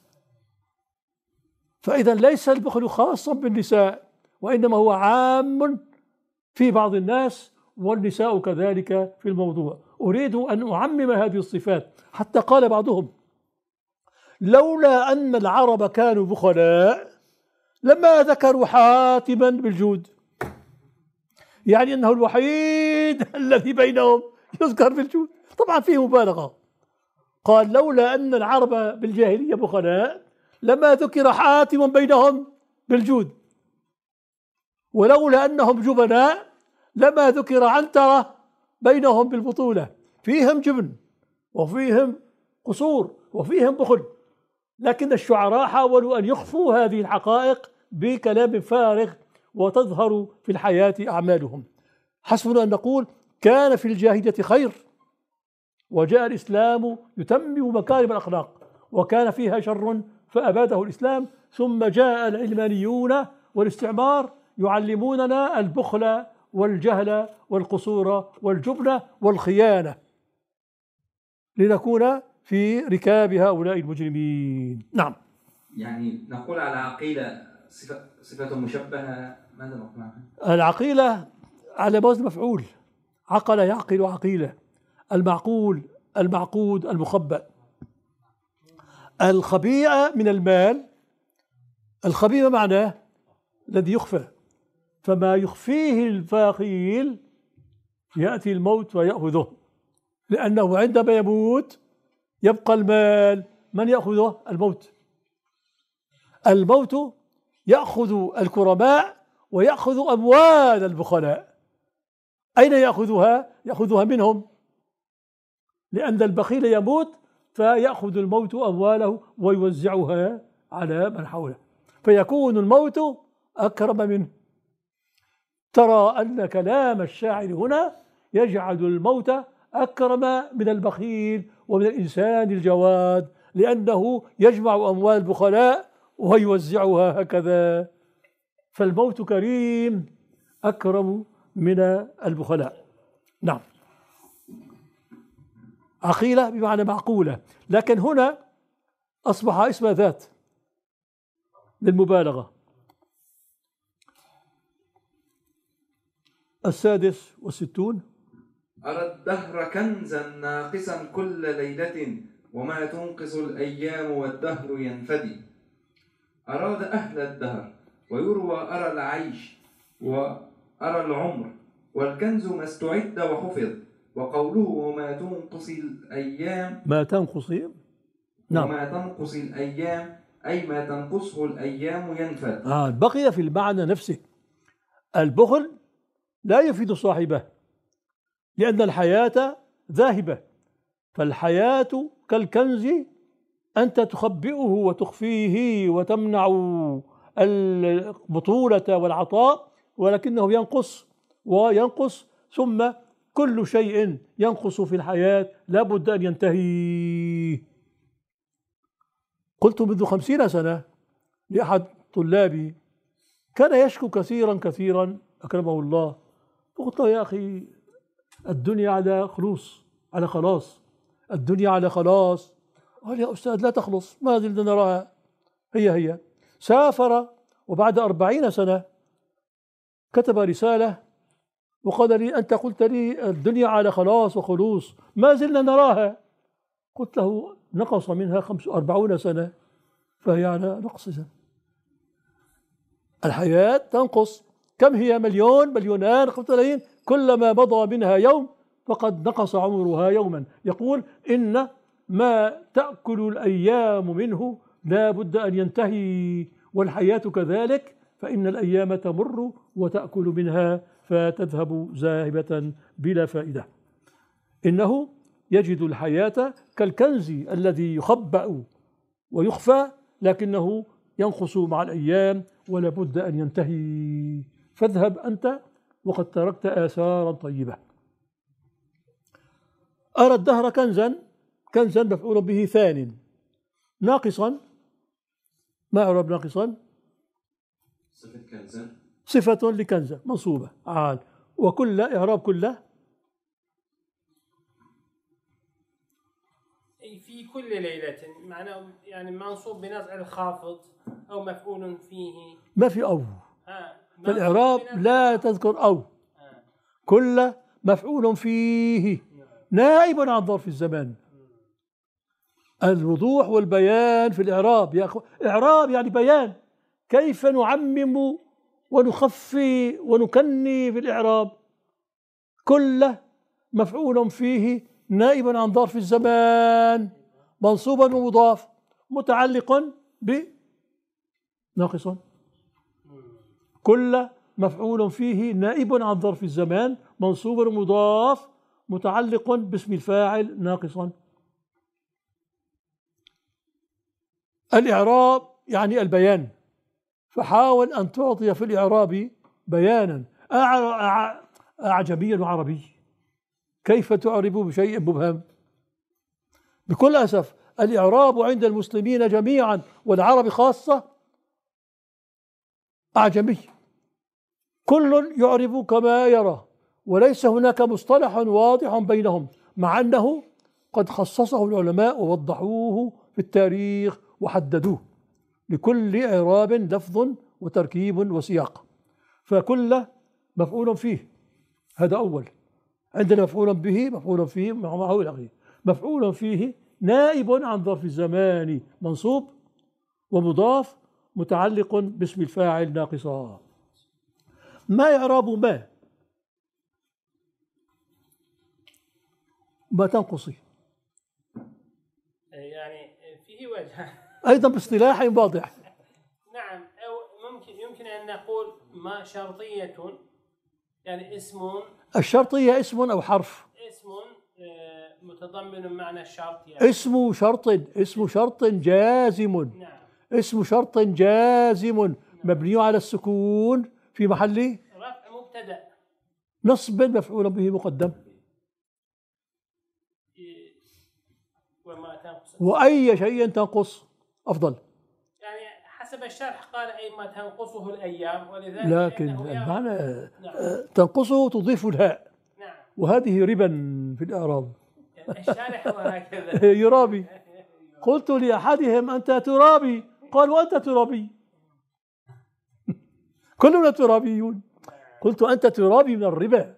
Speaker 1: فإذا ليس البخل خاصا بالنساء، وإنما هو عام في بعض الناس، والنساء كذلك في الموضوع. أريد أن أعمم هذه الصفات، حتى قال بعضهم لولا أن العرب كانوا بخلاء لما ذكروا حاتما بالجود، يعني أنه الوحيد الذي بينهم يذكر بالجود. طبعا فيه مبالغة. قال لولا أن العرب بالجاهلية بخلاء لما ذكر حاتم بينهم بالجود، ولولا أنهم جبناء لما ذكر عنترة بينهم بالبطولة. فيهم جبن وفيهم قصور وفيهم بخل، لكن الشعراء حاولوا أن يخفوا هذه الحقائق بكلام فارغ وتظهر في الحياة أعمالهم. حسبنا أن نقول كان في الجاهلية خير، وجاء الإسلام يتمم مكارم الأخلاق، وكان فيها شر فأباده الإسلام، ثم جاء العلمانيون والاستعمار يعلموننا البخل والجهل والقصور والجبن والخيانة لنكون في ركاب هؤلاء المجرمين. نعم.
Speaker 2: يعني نقول على عقيلة صفة مشبهة، ماذا نقول عنها؟
Speaker 1: العقيلة على وزن مفعول، عقل يعقل عقيلة، المعقول المعقود المخبأ. الخبيئة من المال، الخبيئة معناه الذي يخفى، فما يخفيه البخيل يأتي الموت ويأخذه، لأنه عندما يموت يبقى المال، من يأخذه؟ الموت. الموت يأخذ الكرماء ويأخذ أموال البخلاء. أين يأخذها؟ يأخذها منهم، لأن البخيل يموت فيأخذ الموت أمواله ويوزعها على من حوله، فيكون الموت أكرم منه. ترى أن كلام الشاعر هنا يجعل الموت أكرم من البخيل ومن الإنسان الجواد، لأنه يجمع أموال البخلاء ويوزعها هكذا، فالموت كريم أكرم من البخلاء. نعم، عقيلة بمعنى معقولة، لكن هنا أصبح اسم ذات للمبالغة. 66.
Speaker 2: أرى الدهر كنزا ناقصا كل ليلة وما تنقص الأيام والدهر ينفدي. أراد أهل الدهر ويروى أرى العيش وأرى العمر، والكنز ما استعد وحفظ، وقوله وما تنقص الأيام
Speaker 1: ما تنقص. نعم.
Speaker 2: وما تنقص الأيام أي ما تنقصه الأيام ينفد.
Speaker 1: بقي في المعنى نفسه. البخل لا يفيد صاحبه، لأن الحياة ذاهبة، فالحياة كالكنز أنت تخبئه وتخفيه وتمنع البطولة والعطاء، ولكنه ينقص وينقص، ثم كل شيء ينقص في الحياة لا بد أن ينتهي. قلت منذ 50 سنة لأحد طلابي كان يشكو كثيرا كثيرا أكرمه الله، فقلت له يا أخي الدنيا على خلاص، الدنيا على خلاص. قال يا أستاذ لا تخلص، ما زلنا نراها هي. سافر وبعد 40 سنة كتب رسالة وقال لي أنت قلت لي الدنيا على خلاص وخلوص، ما زلنا نراها. قلت له نقص منها 45 سنة، فهي على نقص. الحياة تنقص، كم هي؟ مليون، مليونان، 5 كلما مضى منها يوم فقد نقص عمرها يوما. يقول إن ما تأكل الأيام منه لا بد أن ينتهي، والحياة كذلك، فإن الأيام تمر وتأكل منها فتذهب ذاهبة بلا فائدة. إنه يجد الحياة كالكنز الذي يخبأ ويخفى، لكنه ينقص مع الأيام ولا بد أن ينتهي، فاذهب أنت وقد تركت آثارا طيبة. أرى الدهر كنزا مفعول به ثان، ناقصا ما أعرب ناقصا؟ صفة لكنزة منصوبة عال، وكل إعراب كله
Speaker 3: في كل ليلة، معناه يعني منصوب بنزع الخافض أو مفعول فيه،
Speaker 1: ما في أو. فالإعراب لا تذكر أو. كل مفعول فيه نائب عن ظرف الزمان. الوضوح والبيان في الإعراب إعراب يعني بيان، كيف نعمم ونخفي ونكني في الإعراب. كل مفعول فيه نائب عن ظرف الزمان منصوبا ومضاف متعلق بناقصا. كل مفعول فيه نائب عن ظرف الزمان منصوب ومضاف متعلق باسم الفاعل ناقصا. الإعراب يعني البيان، فحاول أن تعطي في الإعراب بيانا. أعجمي وعربي، كيف تعرب بشيء مبهم؟ بكل أسف الإعراب عند المسلمين جميعا والعرب خاصة أعجمي، كل يعرب كما يرى، وليس هناك مصطلح واضح بينهم، مع أنه قد خصصه العلماء ووضحوه في التاريخ وحددوه. لكل إعراب لفظ وتركيب وسياق، فكل مفعول فيه، هذا أول. عندنا مفعول به، مفعول فيه معه الأخير. مفعول فيه نائب عن ظرف الزمان منصوب ومضاف متعلق باسم الفاعل ناقصا. ما إعراب ما؟ ما تنقصي
Speaker 3: يعني فيه وجه.
Speaker 1: أيضا باصطلاح واضح.
Speaker 3: نعم، أو يمكن أن نقول ما شرطية، يعني اسم.
Speaker 1: الشرطية اسم أو حرف؟
Speaker 3: اسم متضمن معنى الشرط، يعني
Speaker 1: اسم شرط جازم.
Speaker 3: نعم.
Speaker 1: اسم شرط جازم مبني على السكون في محل
Speaker 3: رفع مبتدأ
Speaker 1: نصب مفعول به مقدم.
Speaker 3: وما تنقص،
Speaker 1: وأي شيء تنقص أفضل.
Speaker 3: يعني حسب الشرح قال أي ما تنقصه الأيام، ولذلك
Speaker 1: لكن المعنى تنقصه تضيف الهاء.
Speaker 3: نعم.
Speaker 1: وهذه ربا في الإعراب.
Speaker 3: الشارح هو هكذا.
Speaker 1: يرابي. قلت لأحدهم أنت ترابي، قال وأنت ترابي. كلنا ترابيون. قلت أنت ترابي من الربا،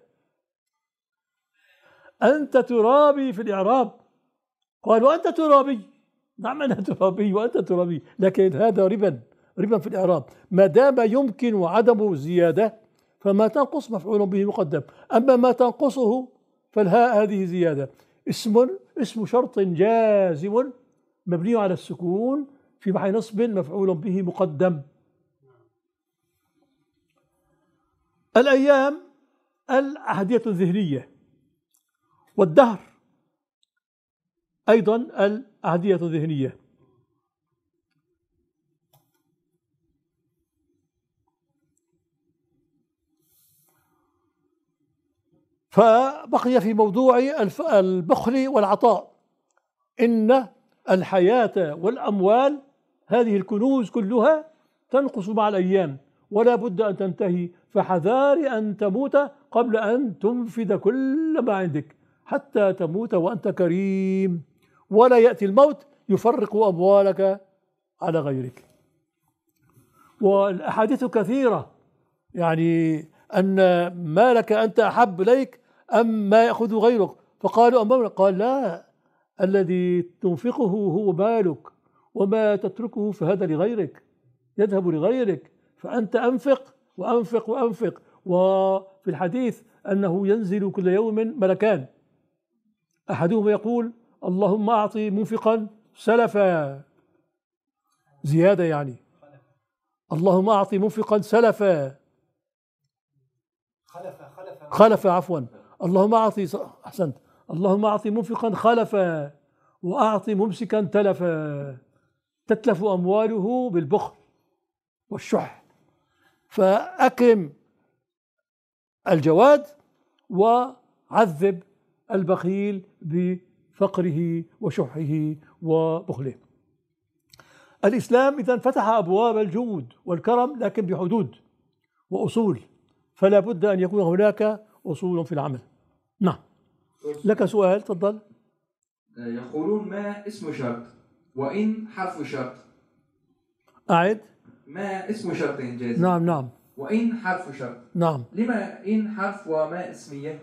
Speaker 1: أنت ترابي في الإعراب. قال وأنت ترابي. نعم أنا ترابي وأنت ترابي، لكن هذا ربا في الإعراب. ما دام يمكن عدم الزيادة فما تنقص مفعول به مقدم، أما ما تنقصه فالهاء هذه زيادة. اسم شرط جازم مبني على السكون في محل نصب مفعول به مقدم. الأيام العهدية الذهنية، والدهر أيضا العهدية الذهنية. فبقي في موضوع البخل والعطاء. إن الحياة والأموال هذه الكنوز كلها تنقص مع الأيام ولا بد أن تنتهي، فحذار أن تموت قبل أن تنفد كل ما عندك، حتى تموت وأنت كريم، ولا يأتي الموت يفرق أموالك على غيرك. والأحاديث كثيرة، يعني أن مالك أنت أحب إليك أم ما يأخذ غيرك؟ فقالوا أمامنا، قال لا، الذي تنفقه هو مالك، وما تتركه فهذا لغيرك، يذهب لغيرك، فأنت أنفق وأنفق وأنفق. وفي الحديث أنه ينزل كل يوم ملكان، أحدهما يقول اللهم أعطي منفقا سلفا، زيادة يعني، اللهم أعطي منفقا سلفا، خلفا عفوا، اللهم أعطي، أحسنت، اللهم أعطي منفقا خلفا وأعطي ممسكا تلفا، تتلف أمواله بالبخل والشح. فأكرم الجواد وعذب البخيل بفقره وشحه وبخله. الإسلام إذن فتح أبواب الجود والكرم، لكن بحدود وأصول، فلا بد أن يكون هناك أصول في العمل. نعم، لك سؤال، تفضل.
Speaker 2: يقولون ما اسم شرط وإن حرف شرط.
Speaker 1: أعد.
Speaker 2: ما اسم شرط جازم.
Speaker 1: نعم.
Speaker 2: وإن حرف شرط.
Speaker 1: نعم.
Speaker 2: لما إن حرف وما اسمية؟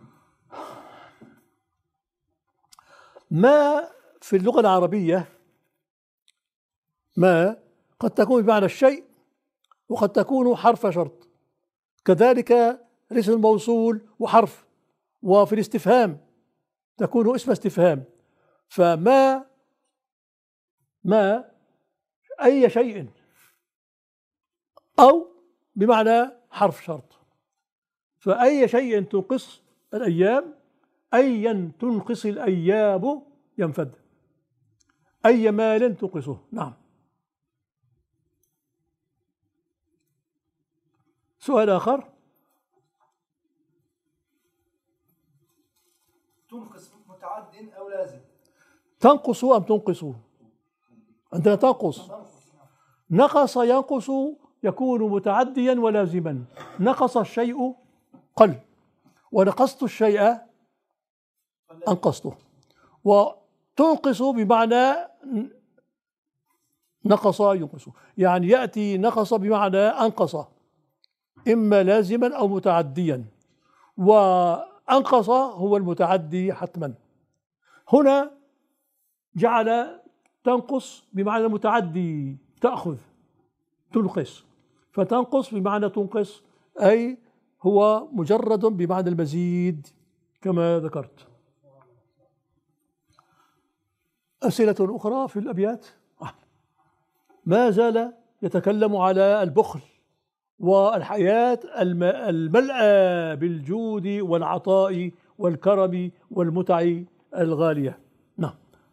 Speaker 1: ما في اللغة العربية ما قد تكون بمعنى الشيء وقد تكون حرف شرط، كذلك اسم الموصول وحرف، وفي الاستفهام تكون اسم استفهام. فما أي شيء أو بمعنى حرف شرط، فأي شيء تنقص الأيام، أيا تنقص الأيام ينفد، أي مال تنقصه. نعم. سؤال آخر.
Speaker 4: تنقص متعد أو لازم؟
Speaker 1: تنقص أم تنقص؟ عندنا تنقص، نقص ينقص يكون متعديا ولازما. نقص الشيء قل، ونقصت الشيء أنقصته. وتنقص بمعنى نقص ينقص، يعني يأتي نقص بمعنى أنقص، إما لازما أو متعديا، وأنقص هو المتعدي حتما. هنا جعل تنقص بمعنى متعدي، تأخذ، تنقص، فتنقص بمعنى تنقص، أي هو مجرد بمعنى المزيد كما ذكرت. أسئلة أخرى في الأبيات. ما زال يتكلم على البخل والحياة الملأى بالجود والعطاء والكرم والمتع الغالية. نعم.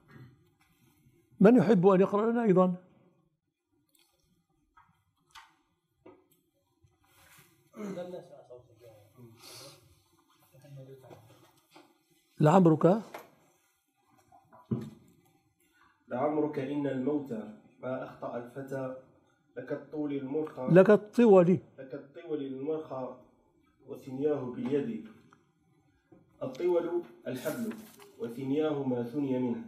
Speaker 1: من يحب أن يقرأ لنا أيضا؟ لعمرك
Speaker 7: لعمرك إن الموت ما أخطأ الفتى لك الطول المرخى وثنياه باليد. الطول الحبل وثنياه ما ثني منه.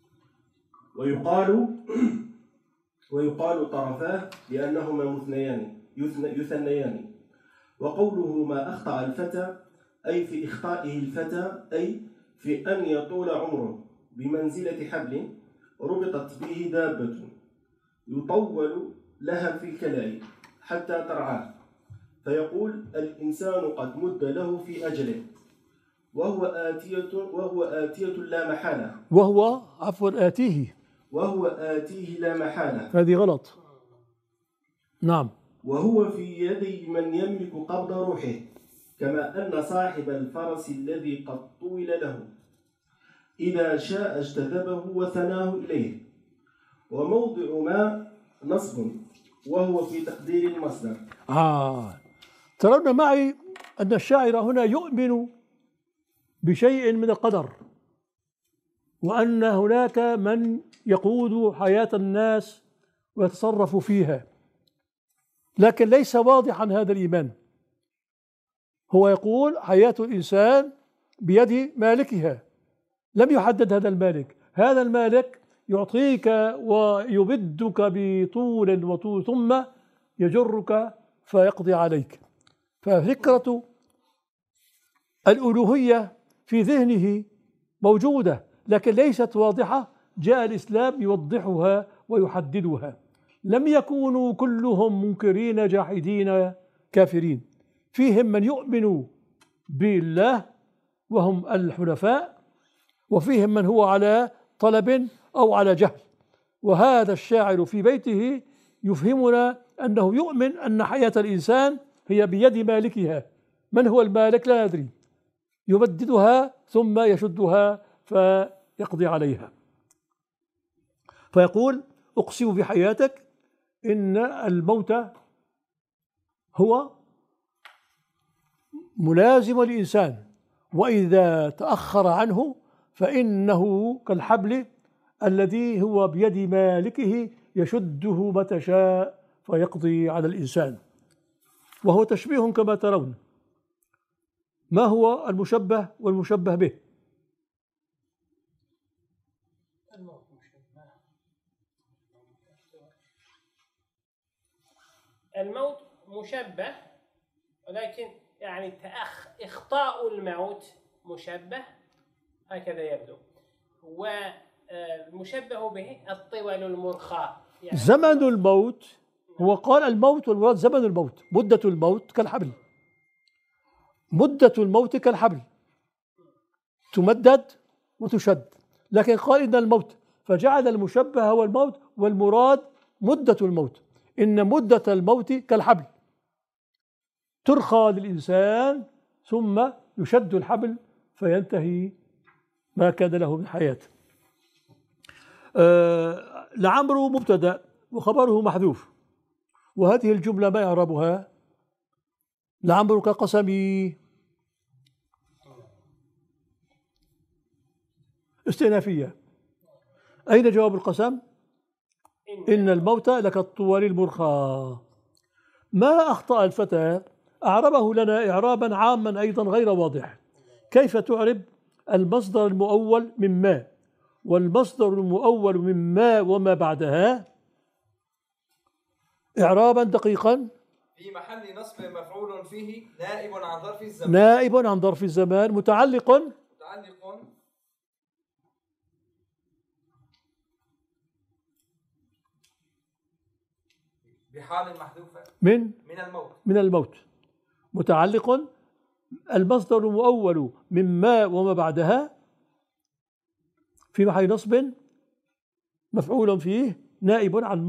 Speaker 7: ويقال طرفاه لأنهما مثنيان يثنيان. وقوله ما أخطأ الفتى أي في إخطائه الفتى، أي في أن يطول عمره بمنزلة حبل ربطت به دابة يطول لها في الكلاء حتى ترعاه، فيقول الإنسان قد مد له في أجله وهو آتية لا محالة. وهو آتيه لا محالة.
Speaker 1: هذه غلط. نعم.
Speaker 7: وهو في يدي من يملك قبض روحه، كما أن صاحب الفرس الذي قد طول له إذا شاء اجتذبه وثناه إليه. وموضع ما نصب وهو في تقدير المصدر.
Speaker 1: ترون معي أن الشاعر هنا يؤمن بشيء من القدر، وأن هناك من يقود حياة الناس ويتصرف فيها، لكن ليس واضحا هذا الإيمان. هو يقول حياة الإنسان بيد مالكها، لم يحدد هذا المالك. هذا المالك يعطيك ويبدك بطول وطول ثم يجرك فيقضي عليك. ففكرة الألوهية في ذهنه موجودة لكن ليست واضحة. جاء الإسلام يوضحها ويحددها. لم يكونوا كلهم منكرين جاحدين كافرين، فيهم من يؤمن بالله وهم الحنفاء، وفيهم من هو على طلب أو على جهل. وهذا الشاعر في بيته يفهمنا أنه يؤمن أن حياة الإنسان هي بيد مالكها. من هو المالك لا ندري، يبددها ثم يشدها فيقضي عليها. فيقول أقسم بحياتك إن الموت هو ملازم الإنسان، وإذا تأخر عنه فإنه كالحبل الذي هو بيد مالكه يشده متى شاء فيقضي على الإنسان. وهو تشبيه كما ترون. ما هو المشبه والمشبه به؟
Speaker 3: الموت مشبه، ولكن يعني إخطاء الموت مشبه، هكذا يبدو. والمشبه به الطول المرخى،
Speaker 1: يعني زمن الموت. هو قال الموت والمراد زمن الموت. مدة الموت كالحبل، مدة الموت كالحبل تمدد وتشد، لكن قال إن الموت، فجعل المشبه هو الموت والمراد مدة الموت. إن مدة الموت كالحبل ترخى للإنسان ثم يشد الحبل فينتهي ما كان له من حياة. لعمرو مبتدأ وخبره محذوف، وهذه الجملة ما إعرابها؟ لعمرك قسمي استئنافية. أين جواب القسم؟ إن الموت لكالطول المرخى. ما أخطأ الفتى أعربه لنا إعرابا عاما أيضا غير واضح. كيف تعرب المصدر المؤول من ما، والمصدر المؤول من ما وما بعدها إعرابا دقيقا؟
Speaker 5: في محل نصب مفعول فيه نائب عن ظرف الزمان.
Speaker 1: نائب عن ظرف الزمان متعلق
Speaker 5: بحال محذوفة
Speaker 1: من الموت متعلق. المصدر المؤول من ما وما بعدها في محل نصب مفعول فيه نائب عن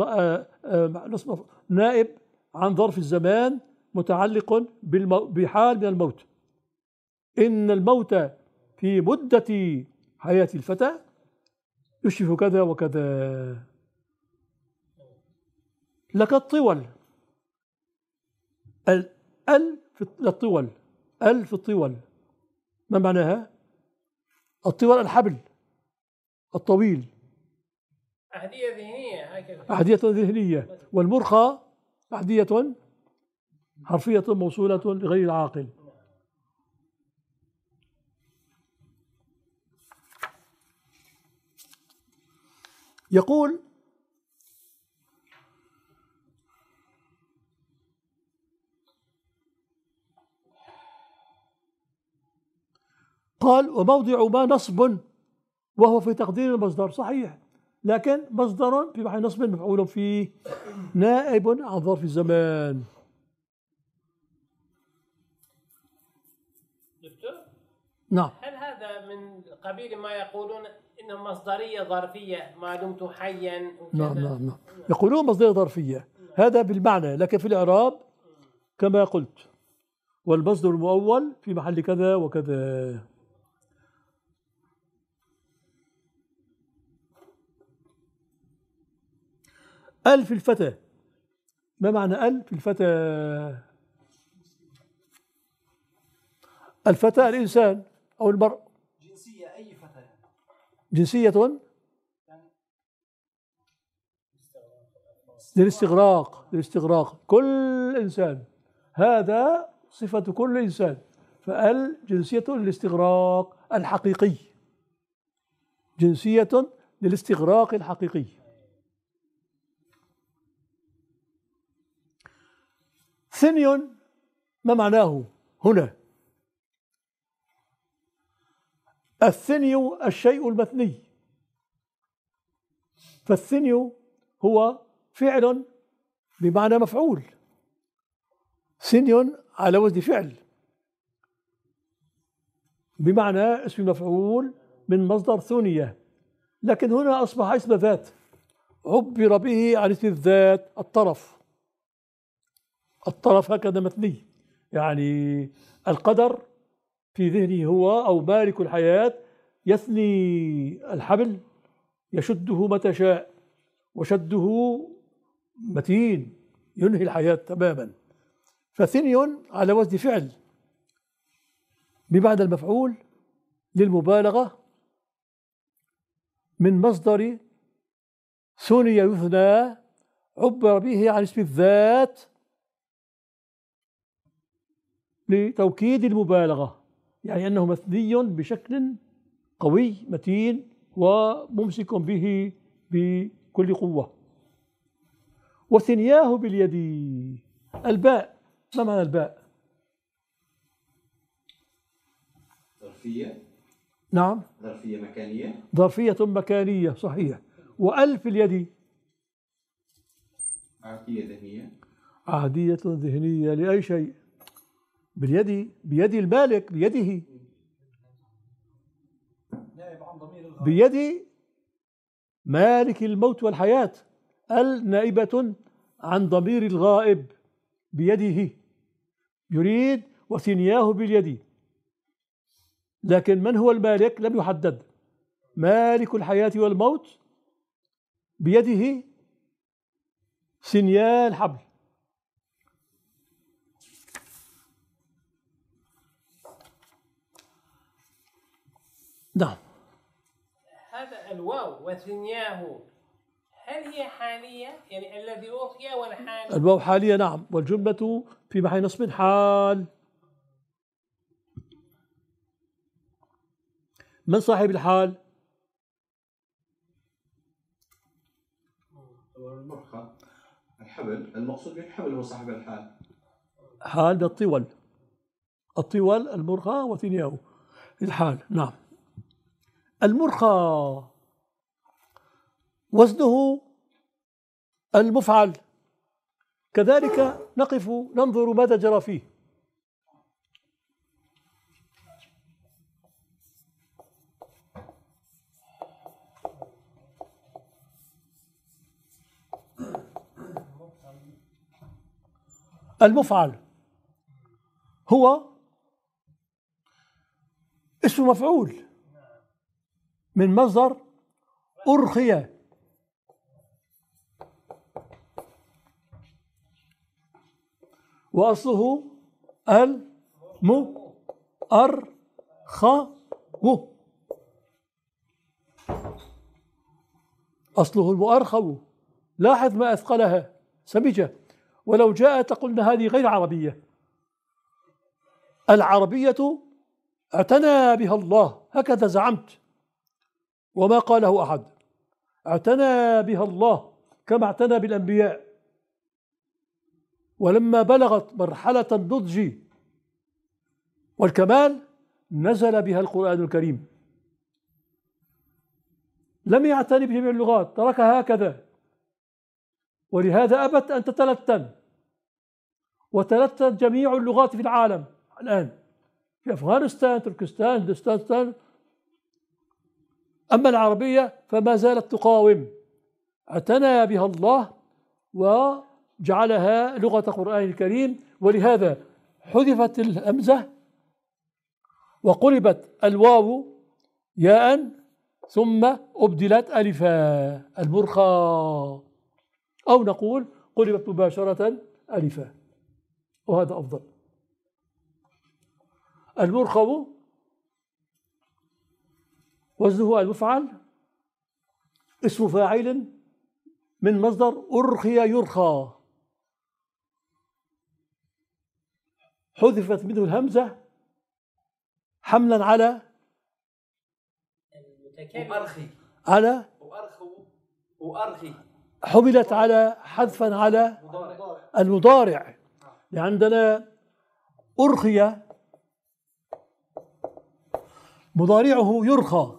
Speaker 1: نائب عن ظرف الزمان متعلق بحال من الموت. إن الموت في مدة حياة الفتى يشبه كذا وكذا. لك الطول، في الطول، في الطول ما معناها؟ الطول الحبل الطويل،
Speaker 3: أحذية ذهنية هكذا،
Speaker 1: أحذية ذهنية. والمرخى أحذية حرفية موصولة لغير العاقل. يقول قال وموضع ما نصب وهو في تقدير المصدر. صحيح، لكن مصدر في محل نصب مفعول فيه نائب عن ظرف الزمان.
Speaker 3: دكتور،
Speaker 1: نعم.
Speaker 3: هل هذا من قبيل ما يقولون إنه مصدرية ظرفية ما دمت حيا وكذا؟
Speaker 1: نعم. يقولون مصدرية ظرفية، هذا بالمعنى، لكن في الإعراب كما قلت والمصدر المؤول في محل كذا وكذا. في الفتى، ما معنى في الفتى؟ الفتى الإنسان أو المرء.
Speaker 4: جنسية أي فتى؟
Speaker 1: جنسية للاستغراق كل إنسان، هذا صفة كل إنسان. جنسية للاستغراق الحقيقي، جنسية للاستغراق الحقيقي. ثني ما معناه هنا؟ الثني الشيء المثني، فالثني هو فعل بمعنى مفعول، ثني على وزن فعل بمعنى اسم مفعول من مصدر ثنية، لكن هنا أصبح اسم ذات عبر به عن اسم الذات. الطرف هكذا مثني، يعني القدر في ذهنه هو أو مالك الحياة يثني الحبل يشده متى شاء، وشده متين ينهي الحياة تماما. فثني على وزن فعل بمعنى المفعول للمبالغة من مصدر ثني يثنى عبر به عن اسم الذات لتوكيد المبالغة، يعني أنه مثني بشكل قوي متين وممسك به بكل قوة. وثنياه باليد. الباء، ما معنى الباء؟
Speaker 6: ظرفية.
Speaker 1: نعم،
Speaker 6: ظرفية مكانية.
Speaker 1: ظرفية مكانية، صحيح. في اليد
Speaker 6: عهدية ذهنية.
Speaker 1: عهدية ذهنية لأي شيء. باليد، بيد المالك، بيده، بيد مالك الموت والحياة. النائبة عن ضمير الغائب بيده، يريد وثنياه باليد، لكن من هو المالك لم يحدد. مالك الحياة والموت بيده ثنيا الحبل. نعم.
Speaker 3: هذا الواو وثنياه هل هي حالية؟ يعني الذي أوصي والحال؟
Speaker 1: الواو حالية، نعم، والجملة في محل نصب حال. من صاحب الحال؟
Speaker 6: المرخى، الحبل، المقصود بالحبل هو صاحب الحال.
Speaker 1: حال بالطول، الطول المرخى وثنياه الحال. نعم. المرخى وزنه المفعل، كذلك نقف ننظر ماذا جرى فيه. المفعل هو اسم مفعول من مصدر أرخي، وأصله المؤرخو. أصله المؤرخو. لاحظ ما أثقلها، سمجة. ولو جاءت قلنا هذه غير عربية. العربية اعتنى بها الله، هكذا زعمت وما قاله أحد. اعتنى بها الله كما اعتنى بالأنبياء، ولما بلغت مرحلة النضج والكمال نزل بها القرآن الكريم. لم يعتني بجميع اللغات، تركها هكذا، ولهذا أبت أن تتلتن، وتلتن جميع اللغات في العالم الآن، في أفغانستان، تركستان، هندوستان. أما العربية فما زالت تقاوم. اعتنى بها الله وجعلها لغة القرآن الكريم، ولهذا حذفت الهمزة وقلبت الواو ياء ثم أبدلت ألفا، المرخى، أو نقول قلبت مباشرة ألفا، وهذا أفضل. المرخو وزنه المفعل، اسم فاعل من مصدر أرخي يرخى، حذفت منه الهمزة حملا على على حملت على حذفا على المضارع. عندنا أرخي مضارعه يرخى.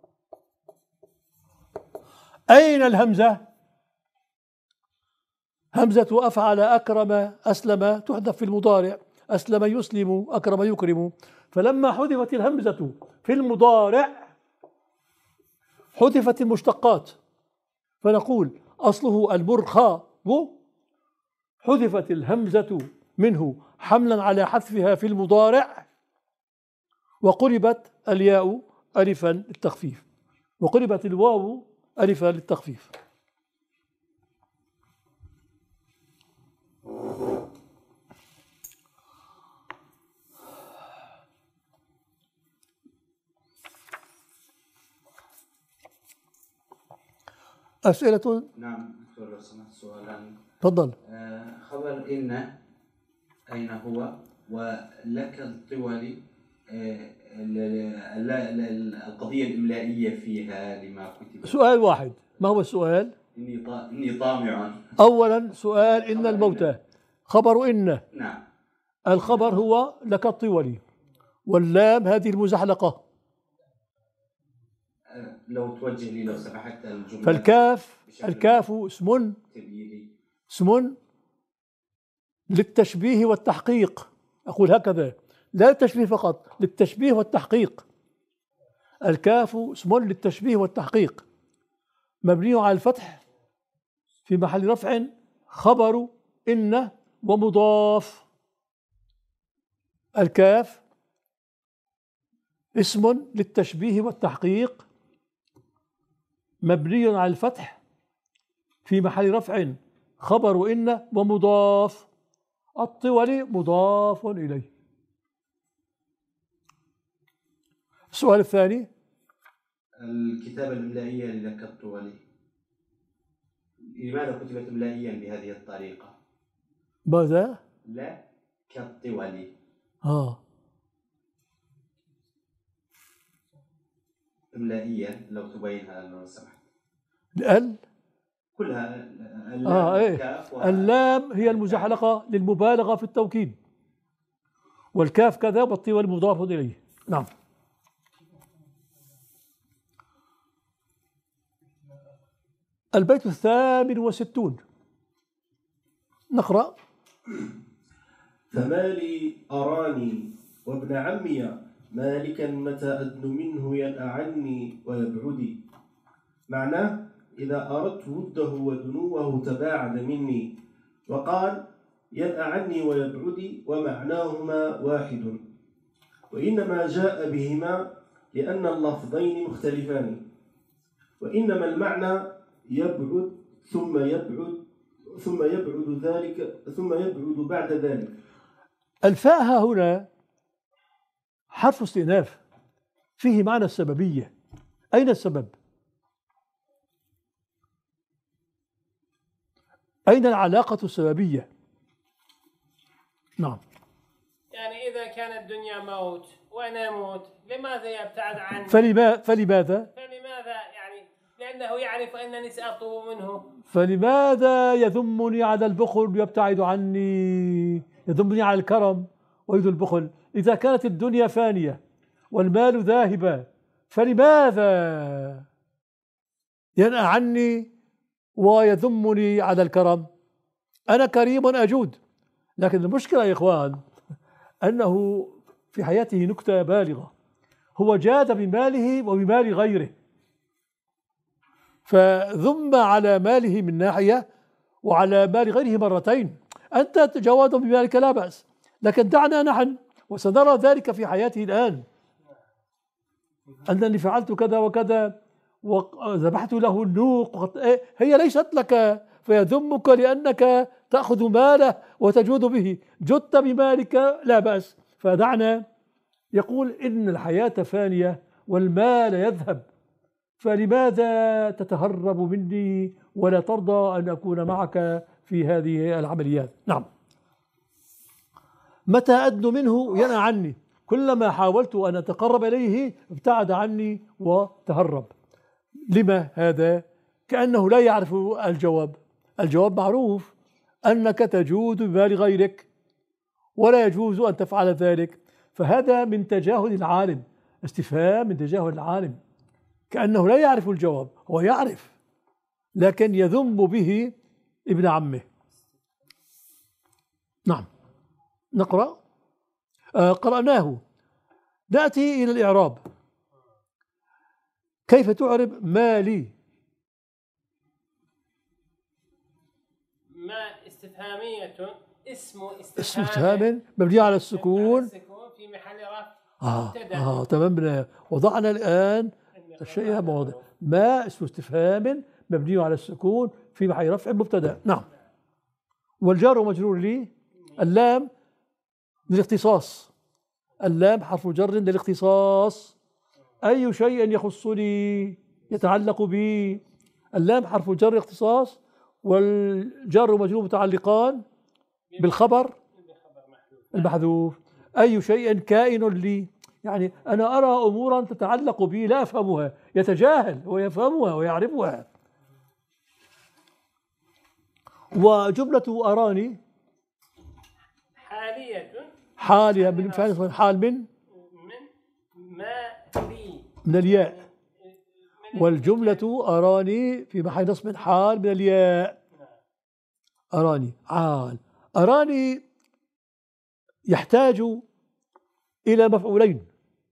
Speaker 1: أين الهمزة؟ همزة أفعل أكرم أسلم تحذف في المضارع، أسلم يسلم أكرم يكرم. فلما حذفت الهمزة في المضارع حذفت المشتقات، فنقول أصله المرخى، حذفت الهمزة منه حملا على حذفها في المضارع، وقلبت الياء ألفا للتخفيف، وقلبت الواو ألفا للتخفيف. أسئلة؟
Speaker 6: نعم دكتور، لو سمحت سؤالان.
Speaker 1: تفضل.
Speaker 6: خبر إن أين هو؟ ولك الطول القضية الإملائية فيها لما كتب.
Speaker 1: سؤال واحد، ما هو السؤال؟
Speaker 6: إني طامع.
Speaker 1: أولا سؤال إن الموتى، خبر إن.
Speaker 6: نعم.
Speaker 1: الخبر هو لك الطول، واللام هذه المزحلقة.
Speaker 6: لو توجه لي لو سمحت الجملة.
Speaker 1: فالكاف اسم للتشبيه والتحقيق. أقول هكذا، لا للتشبيه فقط، للتشبيه والتحقيق. الكاف اسم للتشبيه والتحقيق، مبني على الفتح في محل رفع، خبر إن ومضاف. الكاف اسم للتشبيه والتحقيق، مبني على الفتح في محل رفع، خبر إن ومضاف. الطول مضاف إليه. السؤال الثاني،
Speaker 6: الكتابة الإملائية لك الطول، لماذا كتبت إملائيا بهذه الطريقة؟
Speaker 1: ماذا؟
Speaker 6: لا كالطول. إملائيا لو تبينها لو سمحت. كلها
Speaker 1: اللام هي المزحلقة للمبالغة في التوكيد، والكاف كذا، والطول مضاف إليه. نعم. البيت 68 نقرأ.
Speaker 7: فما لي أراني وابن عمي مالكا متى أدن منه ينأعني ويبعدي. معناه إذا أردت وده ودنوه تباعد مني. وقال ينأى عني ويبعدي ومعناهما واحد، وإنما جاء بهما لأن اللفظين مختلفان، وإنما المعنى يبعد ثم يبعد بعد ذلك.
Speaker 1: الفاء هنا حرف استئناف فيه معنى السببية. أين السبب؟ أين العلاقة السببية؟ نعم.
Speaker 3: يعني إذا كانت الدنيا موت وأنا أموت لماذا يبتعد عني؟
Speaker 1: فلماذا؟
Speaker 3: يعني لأنه يعرف أنني سأطلب منه.
Speaker 1: فلماذا يذمني على البخل ويبتعد عني؟ يذمني على الكرم ويريد البخل. إذا كانت الدنيا فانية والمال ذاهبا فلماذا ينأى عني ويذمني على الكرم؟ أنا كريم أجود. لكن المشكلة يا إخوان أنه في حياته نكتة بالغة، هو جاد بماله وبمال غيره، فذم على ماله من ناحية وعلى مال غيره مرتين. أنت تجاوز بمالك لا بأس، لكن دعنا نحن وسنرى ذلك في حياته الآن، أنني فعلت كذا وكذا وذبحت له النوق، هي ليست لك، فيذمك لأنك تأخذ ماله وتجود به. جدت بمالك لا بأس، فدعنا. يقول إن الحياة فانية والمال يذهب، فلماذا تتهرب مني ولا ترضى أن أكون معك في هذه العمليات؟ نعم. متى أدن منه ينأى عني، كلما حاولت أن أتقرب إليه ابتعد عني وتهرب. لما هذا؟ كأنه لا يعرف الجواب. الجواب معروف، أنك تجود بمال غيرك ولا يجوز أن تفعل ذلك. فهذا من تجاهل العالم، استفهام من تجاهل العالم، كأنه لا يعرف الجواب. هو يعرف لكن يذم به ابن عمه. نعم. نقرأ. قرأناه. نأتي إلى الإعراب. كيف تعرب مالي؟
Speaker 3: ما استفهامية، اسم
Speaker 1: استفهام مبني على السكون
Speaker 3: في محل رفع.
Speaker 1: تمام. وضعنا الآن الشيء موضع. ما اسم استفهام مبني على السكون في محل رفع مبتدأ. نعم. والجار ومجرور لي. اللام للاختصاص، اللام حرف جر للاختصاص. أي شيء يخصني يتعلق بي. اللام حرف جر اختصاص، والجار ومجرور متعلقان بالخبر المحذوف. أي شيء كائن لي، يعني أنا أرى أمورا تتعلق بي لا أفهمها، يتجاهل ويفهمها ويعرفها. وجملة أراني حالية من فعل حال من من الياء، والجملة أراني في محل نصب حال من الياء. أراني حال. أراني يحتاج إلى مفعولين.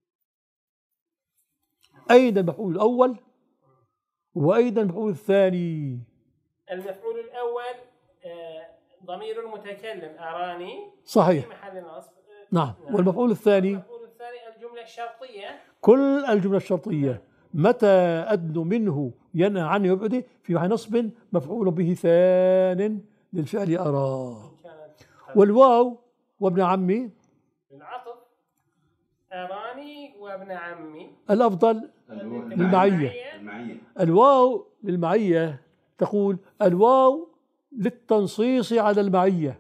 Speaker 1: أين المفعول الأول وأين المفعول الثاني؟
Speaker 3: المفعول الأول ضمير المتكلم أراني
Speaker 1: صحيح
Speaker 3: في محل نصب.
Speaker 1: نعم. والمفعول الثاني؟
Speaker 3: المفعول الثاني الجملة الشرطية،
Speaker 1: كل الجملة الشرطية. متى أدن منه ينأى عنه يبعد في محل نصب مفعول به ثان للفعل أرى. والواو وابن عمي
Speaker 3: العطف أراني وابن عمي
Speaker 1: الأفضل للمعية. الواو للمعية، تقول الواو للتنصيص على المعية،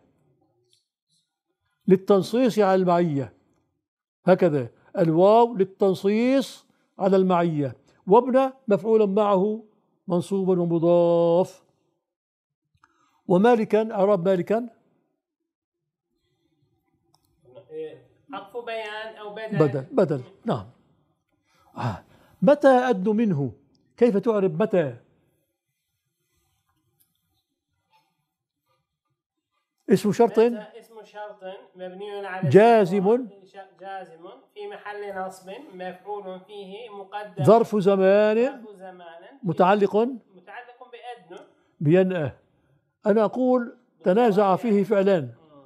Speaker 1: للتنصيص على المعية، هكذا الواو للتنصيص على المعية. وابن مفعول معه منصوب ومضاف. ومالكا أعراب مالكا
Speaker 3: عطف بيان أو
Speaker 1: بدل. نعم. متى أدن منه، كيف تعرب متى؟ اسم شرط
Speaker 3: مبني على
Speaker 1: جازم
Speaker 3: في محل نصب مفعول فيه مقدم
Speaker 1: ظرف زمان متعلق
Speaker 3: بأدن
Speaker 1: بينأى. أنا أقول تنازع فيه فعلان،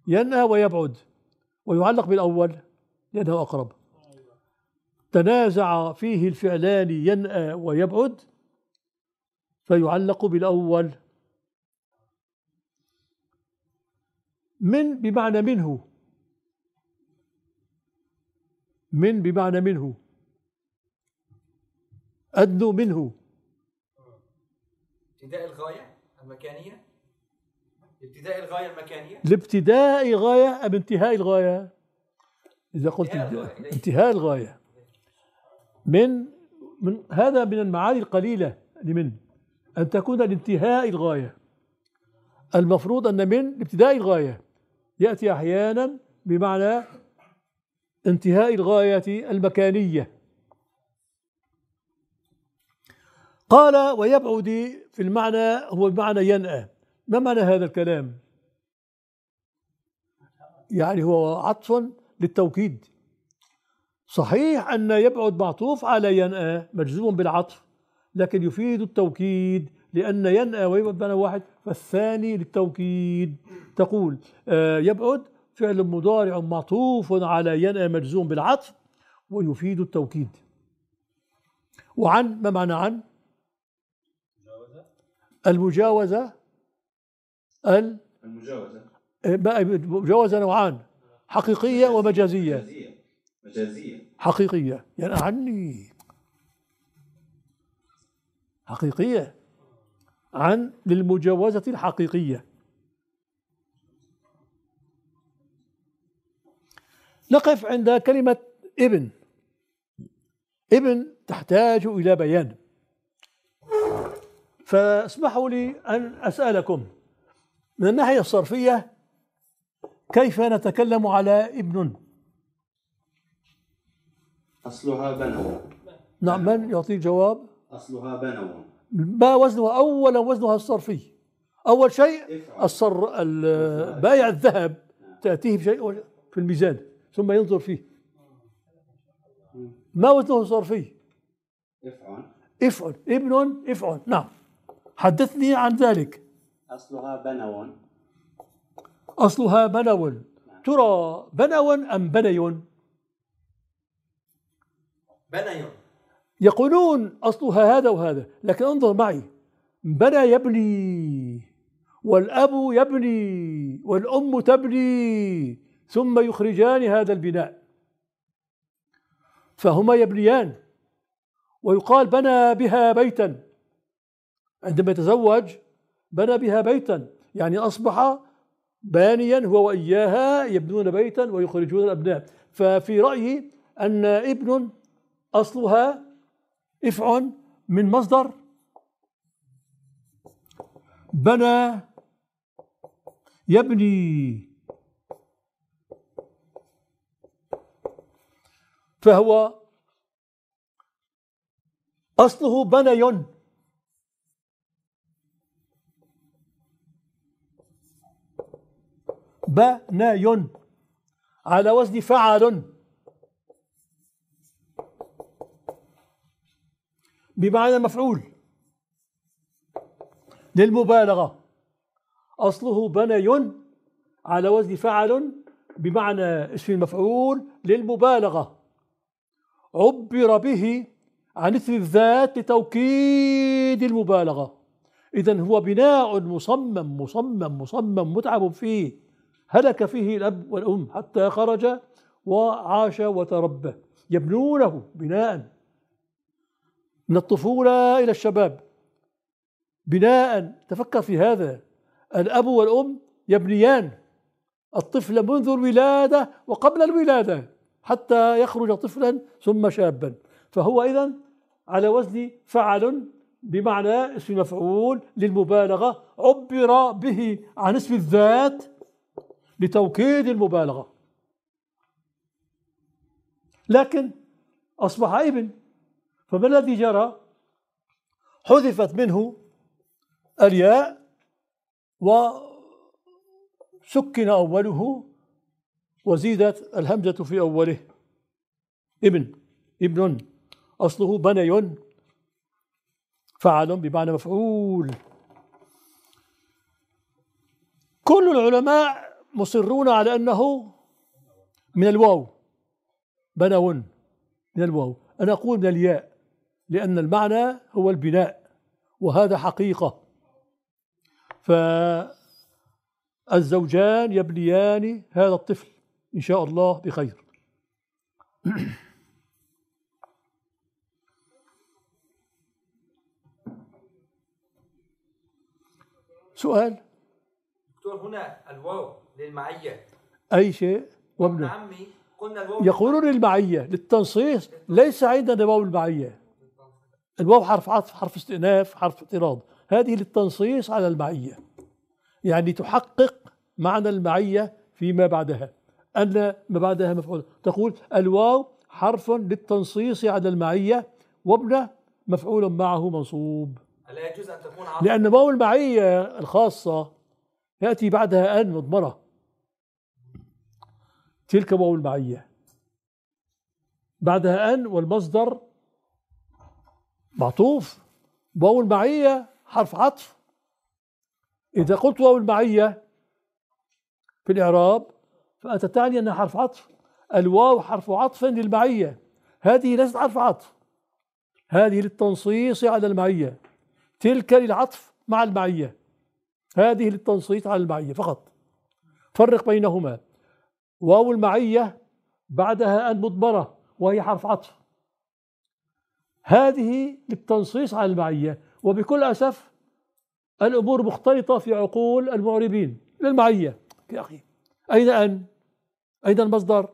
Speaker 1: ينأى ويبعد، ويعلق بالأول لأنه أقرب. تنازع فيه الفعلان ينأى ويبعد فيعلق بالأول. من بمعنى منه، من بمعنى منه، أدنو منه.
Speaker 5: ابتداء الغاية المكانية، ابتداء الغاية المكانية،
Speaker 1: لابتداء الغاية أم انتهاء الغاية؟ إذا قلت انتهاء الغاية. من هذا من المعاني القليلة لمن أن تكون لانتهاء الغاية. المفروض أن من لابتداء الغاية يأتي أحيانا بمعنى انتهاء الغاية المكانية. قال ويبعد في المعنى هو بمعنى ينأى. ما معنى هذا الكلام؟ يعني هو عطف للتوكيد. صحيح أن يبعد معطوف على ينأى مجزوم بالعطف، لكن يفيد التوكيد، لأن ينأى ويبعد بمعنى واحد، فالثاني للتوكيد. تقول يبعد فعل مضارع معطوف على ينأى مجزوم بالعطف ويفيد التوكيد. وعن ما معنى عن؟ المجاوزة. المجاوزة نوعان، حقيقية ومجازية. حقيقية يعني عني حقيقية، عن للمجاوزة الحقيقية. نقف عند كلمة ابن. ابن تحتاج إلى بيان، فاسمحوا لي أن أسألكم من الناحية الصرفية كيف نتكلم على ابن؟
Speaker 6: أصلها بنو.
Speaker 1: نعم، من يعطي الجواب؟
Speaker 6: أصلها بنو.
Speaker 1: ما وزنها؟ أولا وزنها الصرفي. أول شيء بائع الذهب تأتيه بشيء في الميزان ثم ينظر فيه. ما وزنه الصرفي؟ افعل. ابن افعل. نعم، حدثني عن ذلك.
Speaker 6: أصلها بنو.
Speaker 1: أصلها بنو. ترى بنو أم بني؟
Speaker 5: بني.
Speaker 1: يقولون أصلها هذا وهذا، لكن انظر معي. بنى يبني، والأب يبني، والأم تبني، ثم يخرجان هذا البناء، فهما يبنيان. ويقال بنى بها بيتا، عندما يتزوج بنى بها بيتا، يعني أصبح بانيا هو وإياها، يبنون بيتا ويخرجون الأبناء. ففي رأيي أن ابن أصلها افعل من مصدر بنى يبني، فهو أصله بني. بني على وزن فعل بمعنى مفعول للمبالغة. أصله بني على وزن فعل بمعنى اسم المفعول للمبالغة، عبر به عن اسم الذات لتوكيد المبالغة. إذن هو بناء مصمم متعب فيه، هلك فيه الأب والأم حتى خرج وعاش وتربى. يبنونه بناء من الطفولة إلى الشباب، بناء. تفكر في هذا، الأب والأم يبنيان الطفل منذ الولادة وقبل الولادة حتى يخرج طفلا ثم شابا. فهو إذن على وزن فعل بمعنى اسم مفعول للمبالغة، عبر به عن اسم الذات لتوكيد المبالغة، لكن أصبح ابن. فما الذي جرى؟ حذفت منه الياء وسكن أوله وزيدت الهمزة في أوله. ابن أصله بني فعل بمعنى مفعول. كل العلماء مصرون على أنه من الواو، بنون من الواو، أنا أقول من الياء لأن المعنى هو البناء وهذا حقيقة. فالزوجان يبنيان هذا الطفل إن شاء الله بخير. سؤال؟
Speaker 5: دكتور هنا الواو للمعية
Speaker 1: أي شيء
Speaker 5: وابن عمي قلنا الواو
Speaker 1: يقولون للمعية للتنصيص، ليس عندنا واو المعية. الواو حرف عطف، حرف استئناف، حرف اعتراض، هذه للتنصيص على المعية، يعني تحقق معنى المعية فيما بعدها، أن ما بعدها مفعول. تقول الواو حرف للتنصيص على المعية وابن مفعول معه منصوب.
Speaker 5: لا يجوز أن تكون عطف،
Speaker 1: لأن واو المعية الخاصة يأتي بعدها أن مضمرة، تلك واو المعية بعدها أن والمصدر معطوف. واو المعية حرف عطف. إذا قلت واو المعية في الإعراب فأنت تعني أنها حرف عطف. الواو حرف عطف للمعية، هذه ليست حرف عطف، هذه للتنصيص على المعية، تلك للعطف مع المعية، هذه للتنصيص على المعية فقط. فرق بينهما. واو المعية بعدها أن مضمرة وهي حرف عطف، هذه للتنصيص على المعية. وبكل أسف الأمور مختلطة في عقول المعربين للمعية. يا أخي أين أن؟ أين المصدر؟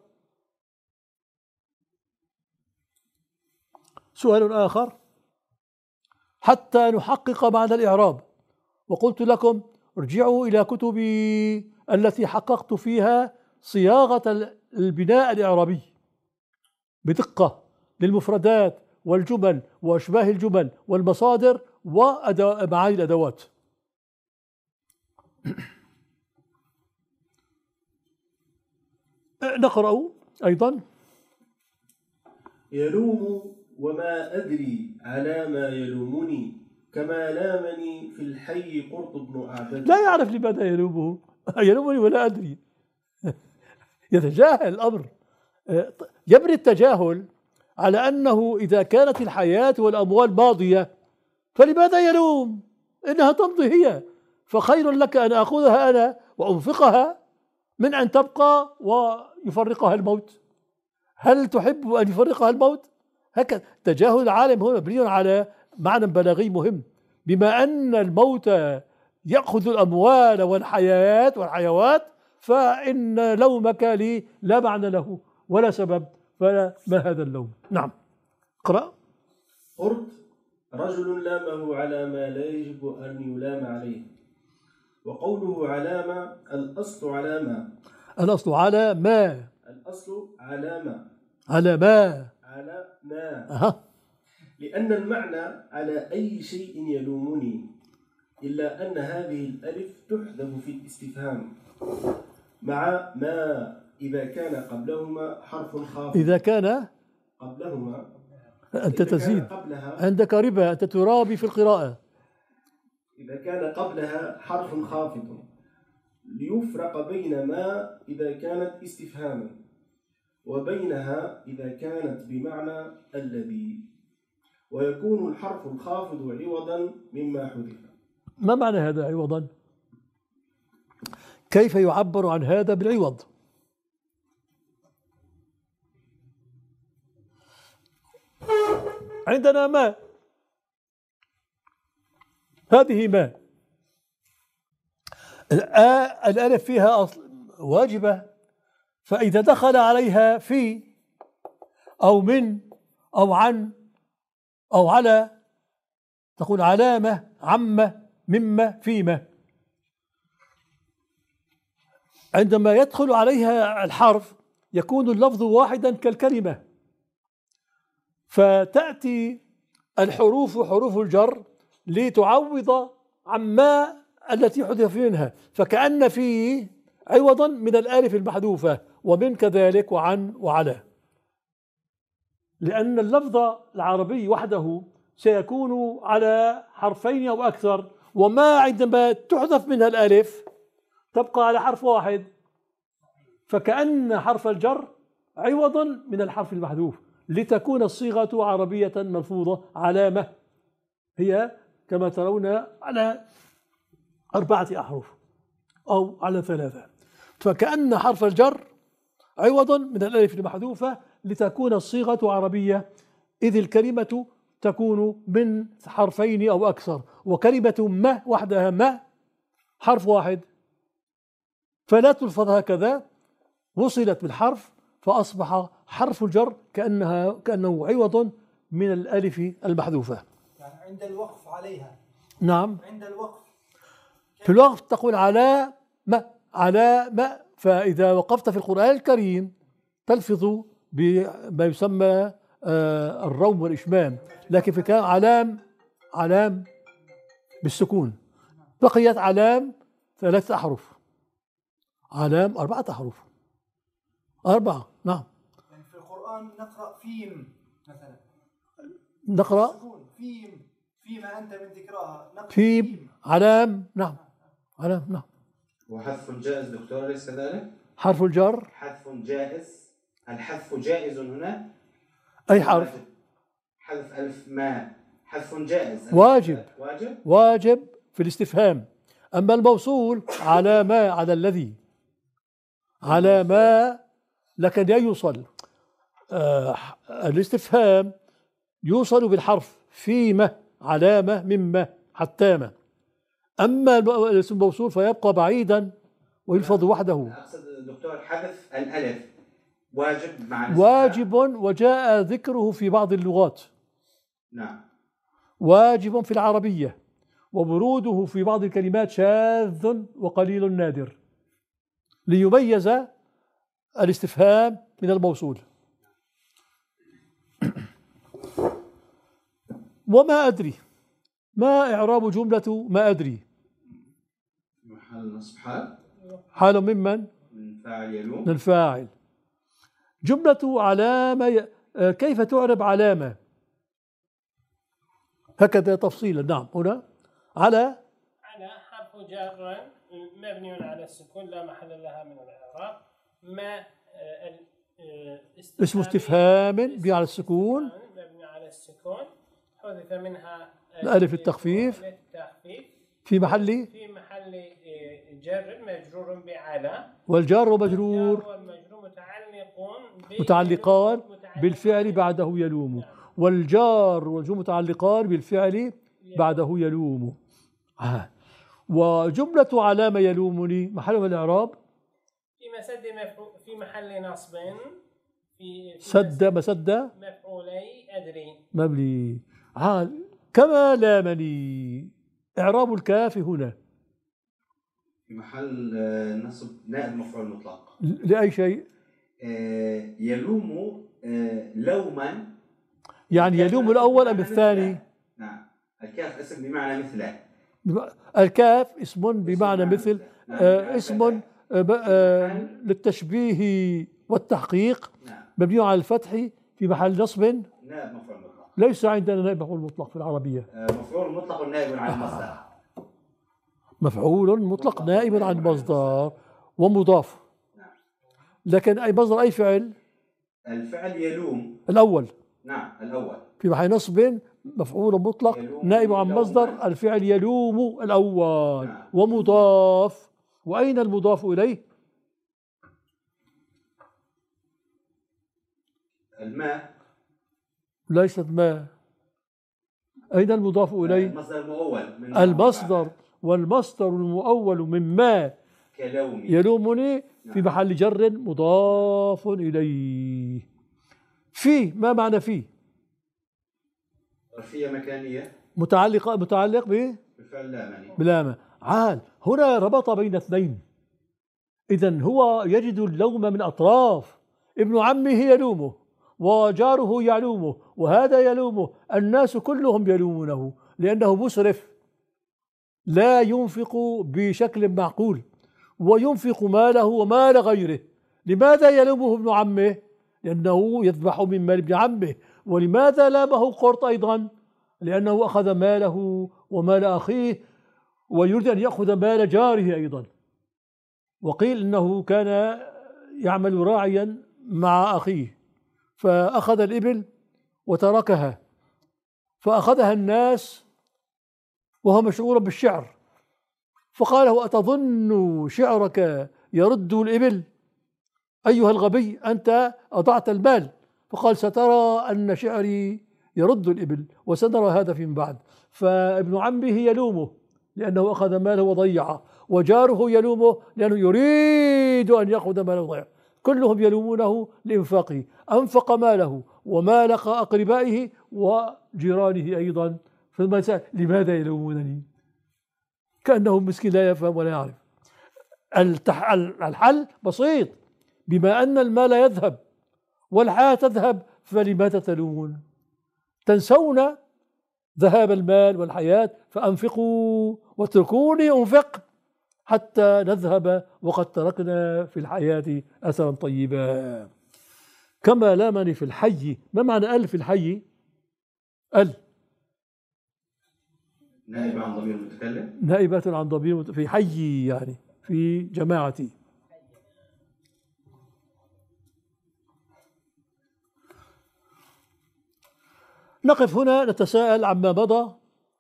Speaker 1: سؤال آخر حتى نحقق معنى الإعراب، وقلت لكم ارجعوا إلى كتبي التي حققت فيها صياغة البناء الإعرابي بدقة للمفردات والجمل وأشباه الجمل والمصادر ومعاني الأدوات. نقرأ أيضا:
Speaker 7: يلوم وما أدري على ما يلومني، كما لامني في الحي قرط بن أعبد.
Speaker 1: لا يعرف لماذا يلومه، يلومني ولا أدري. يتجاهل الأمر، يبني التجاهل على أنه إذا كانت الحياة والأموال ماضية فلماذا يلوم؟ إنها تمضي هي، فخير لك أن أخذها أنا وأنفقها من أن تبقى ويفرقها الموت. هل تحب أن يفرقها الموت؟ هكذا تجاهل العالم هو مبني على معنى بلاغي مهم، بما أن الموت يأخذ الأموال والحيوات فإن لومك لي لا معنى له ولا سبب، فما هذا اللوم؟ نعم. اقرأ.
Speaker 7: قرط رجل لامه على ما لا يجب أن يلام عليه. وقوله علامة الأصل علامة،
Speaker 1: الأصل على ما،
Speaker 7: الأصل علامة
Speaker 1: على ما،
Speaker 7: على ما
Speaker 1: أها.
Speaker 7: لأن المعنى على أي شيء يلومني، إلا أن هذه الألف تحذف في الاستفهام مع ما إذا كان قبلهما حرف خافض.
Speaker 1: إذا كان
Speaker 7: قبلهما،
Speaker 1: أنت تزيد عندك ربا، أنت ترابي في القراءة.
Speaker 7: إذا كان قبلها حرف خافض ليفرق بين ما إذا كانت استفهاما وبينها إذا كانت بمعنى الذي، ويكون الحرف الخافض عوضا مما حذف.
Speaker 1: ما معنى هذا عوضا؟ كيف يعبر عن هذا بالعوض؟ عندنا ما، هذه ما، الألف فيها أصل واجبة، فإذا دخل عليها في أو من أو عن أو على تقول علامة، عمة، مما، فيما. عندما يدخل عليها الحرف يكون اللفظ واحدا كالكلمة، فتأتي الحروف حروف الجر لتعوض عما التي حذف منها، فكأن فيه عوضا من الآلف المحذوفة، ومن كذلك وعن وعلى، لأن اللفظ العربي وحده سيكون على حرفين أو أكثر، وما عندما تحذف منها الألف تبقى على حرف واحد فكأن حرف الجر عوض من الحرف المحذوف لتكون الصيغة عربية ملفوظة علامة، هي كما ترون على 4 أحرف أو على 3. فكأن حرف الجر عوض من الألف المحذوفة لتكون الصيغة عربية، إذ الكلمة تكون من حرفين أو أكثر، وكلمة ما وحدها ما حرف واحد، فلا تلفظ هكذا، وصلت بالحرف فأصبح حرف الجر كأنه عوض من الألف المحذوفة.
Speaker 4: يعني عند الوقف عليها.
Speaker 1: نعم،
Speaker 4: عند الوقف
Speaker 1: في الوقف تقول على ما، فإذا وقفت في القرآن الكريم تلفظ بما يسمى الروم والإشمام، لكن في كلام علام بالسكون. بقيت علام 3 أحرف، علام 4 أحرف، 4. نعم.
Speaker 4: يعني في القرآن نقرأ فيم مثلا،
Speaker 1: نقرأ
Speaker 4: فيما أنت من ذكراها، نقرأ
Speaker 1: فيم علام. نعم، علام. نعم.
Speaker 6: وحذف جائز دكتور أليس كذلك؟
Speaker 1: حرف الجر
Speaker 6: حذف جائز، الحذف جائز هنا؟
Speaker 1: أي حرف؟
Speaker 6: حذف ألف ما حذف جائز،
Speaker 1: واجب في الاستفهام. أما الموصول على ما، على الذي، على ما، لكن لا يوصل. الاستفهام يوصل بالحرف فيما، علامة، مما، حتى ما. أما الاسم الموصول فيبقى بعيدا ويلفظ وحده.
Speaker 6: أقصد دكتور حذف الألف واجب مع
Speaker 1: واجب، وجاء ذكره في بعض اللغات.
Speaker 6: نعم.
Speaker 1: واجب في العربية، ووروده في بعض الكلمات شاذ وقليل نادر، ليميز الاستفهام من الموصول. وما أدري، ما إعراب جملة ما أدري؟
Speaker 6: محل نصب
Speaker 1: حال ممن؟
Speaker 6: من فاعل يلوم.
Speaker 1: من الفاعل. جملة علامة، كيف تعرب علامة؟ هكذا تفصيلا. نعم، هنا على
Speaker 3: حرف جر مبني على السكون لا محل لها من الإعراب. ما
Speaker 1: اسم استفهام مبني على السكون،
Speaker 3: مبني على السكون، حذف منها
Speaker 1: الألف التخفيف في محل
Speaker 3: جر مجرور بعلى،
Speaker 1: والجار ومجرور متعلقان بالفعل بعده يلوم، والجار والمجرور متعلقان بالفعل بعده يلوم. وجملة علامة يلومني محل من الإعراب
Speaker 3: في محل نصب، في
Speaker 1: مسد
Speaker 3: مفعولي أدري
Speaker 1: مبني. كما لامني. إعراب الكاف هنا
Speaker 6: في محل نصب نائب مفعول مطلق.
Speaker 1: لأي شيء؟
Speaker 6: يلوم لوما،
Speaker 1: يعني يلوم الأول أم الثاني؟
Speaker 6: نعم. الكاف اسم بمعنى مثله.
Speaker 1: الكاف اسم بمعنى مثل، اسم للتشبيه والتحقيق، مبني على الفتح في محل نصب
Speaker 6: نائب مفعول مطلق.
Speaker 1: ليس عندنا نائب مفعول مطلق في العربية.
Speaker 6: مفعول مطلق نائب عن المصدر.
Speaker 1: مفعول مطلق نائب عن المصدر ومضاف. لكن أي مصدر أي فعل؟
Speaker 6: الفعل يلوم
Speaker 1: الأول.
Speaker 6: نعم، الأول
Speaker 1: في محل نصب مفعول مطلق نائب عن مصدر الفعل يلوم الأول. نعم. ومضاف. وأين المضاف إليه؟
Speaker 6: الماء.
Speaker 1: ليست ما. أين المضاف إليه؟
Speaker 6: المصدر المؤول.
Speaker 1: المصدر، والمصدر المؤول من ما
Speaker 6: كلومي
Speaker 1: يلومني في محل جر مضاف إليه. في، ما معنى في؟
Speaker 6: ظرفية مكانية
Speaker 1: متعلق
Speaker 6: بالفعل لامني.
Speaker 1: بلامة. هنا ربط بين اثنين. إذن هو يجد اللوم من أطراف، ابن عمه يلومه وجاره يلومه وهذا يلومه، الناس كلهم يلومونه لأنه مسرف لا ينفق بشكل معقول وينفق ماله ومال غيره. لماذا يلومه ابن عمه؟ لأنه يذبح من مال ابن عمه. ولماذا لامه قرط أيضا؟ لأنه أخذ ماله ومال أخيه ويريد أن يأخذ مال جاره أيضا. وقيل إنه كان يعمل راعيا مع أخيه فأخذ الإبل وتركها، فأخذها الناس وهو مشغول بالشعر، فقال له: أتظن شعرك يرد الإبل أيها الغبي؟ أنت أضعت المال. فقال: سترى أن شعري يرد الإبل وسنرى هذا فيما بعد. فابن عمه يلومه لأنه أخذ ماله وضيعه، وجاره يلومه لأنه يريد أن يأخذ ماله وضيعه، كلهم يلومونه لإنفاقه، أنفق ماله ومال أقربائه وجيرانه أيضا، ثم سأل: لماذا يلومونني؟ كأنه مسكين لا يفهم ولا يعرف. الحل بسيط، بما أن المال يذهب والحياة تذهب فلماذا تلومون؟ تنسون ذهاب المال والحياة، فأنفقوا واتركوني أنفق حتى نذهب وقد تركنا في الحياة أثرا طيبا. كما لامني في الحي. ما معنى ال في الحي؟ ال
Speaker 6: نائب عن ضمير المتكلم،
Speaker 1: نائبة عن ضمير في حي، يعني في جماعتي. نقف هنا نتساءل عما مضى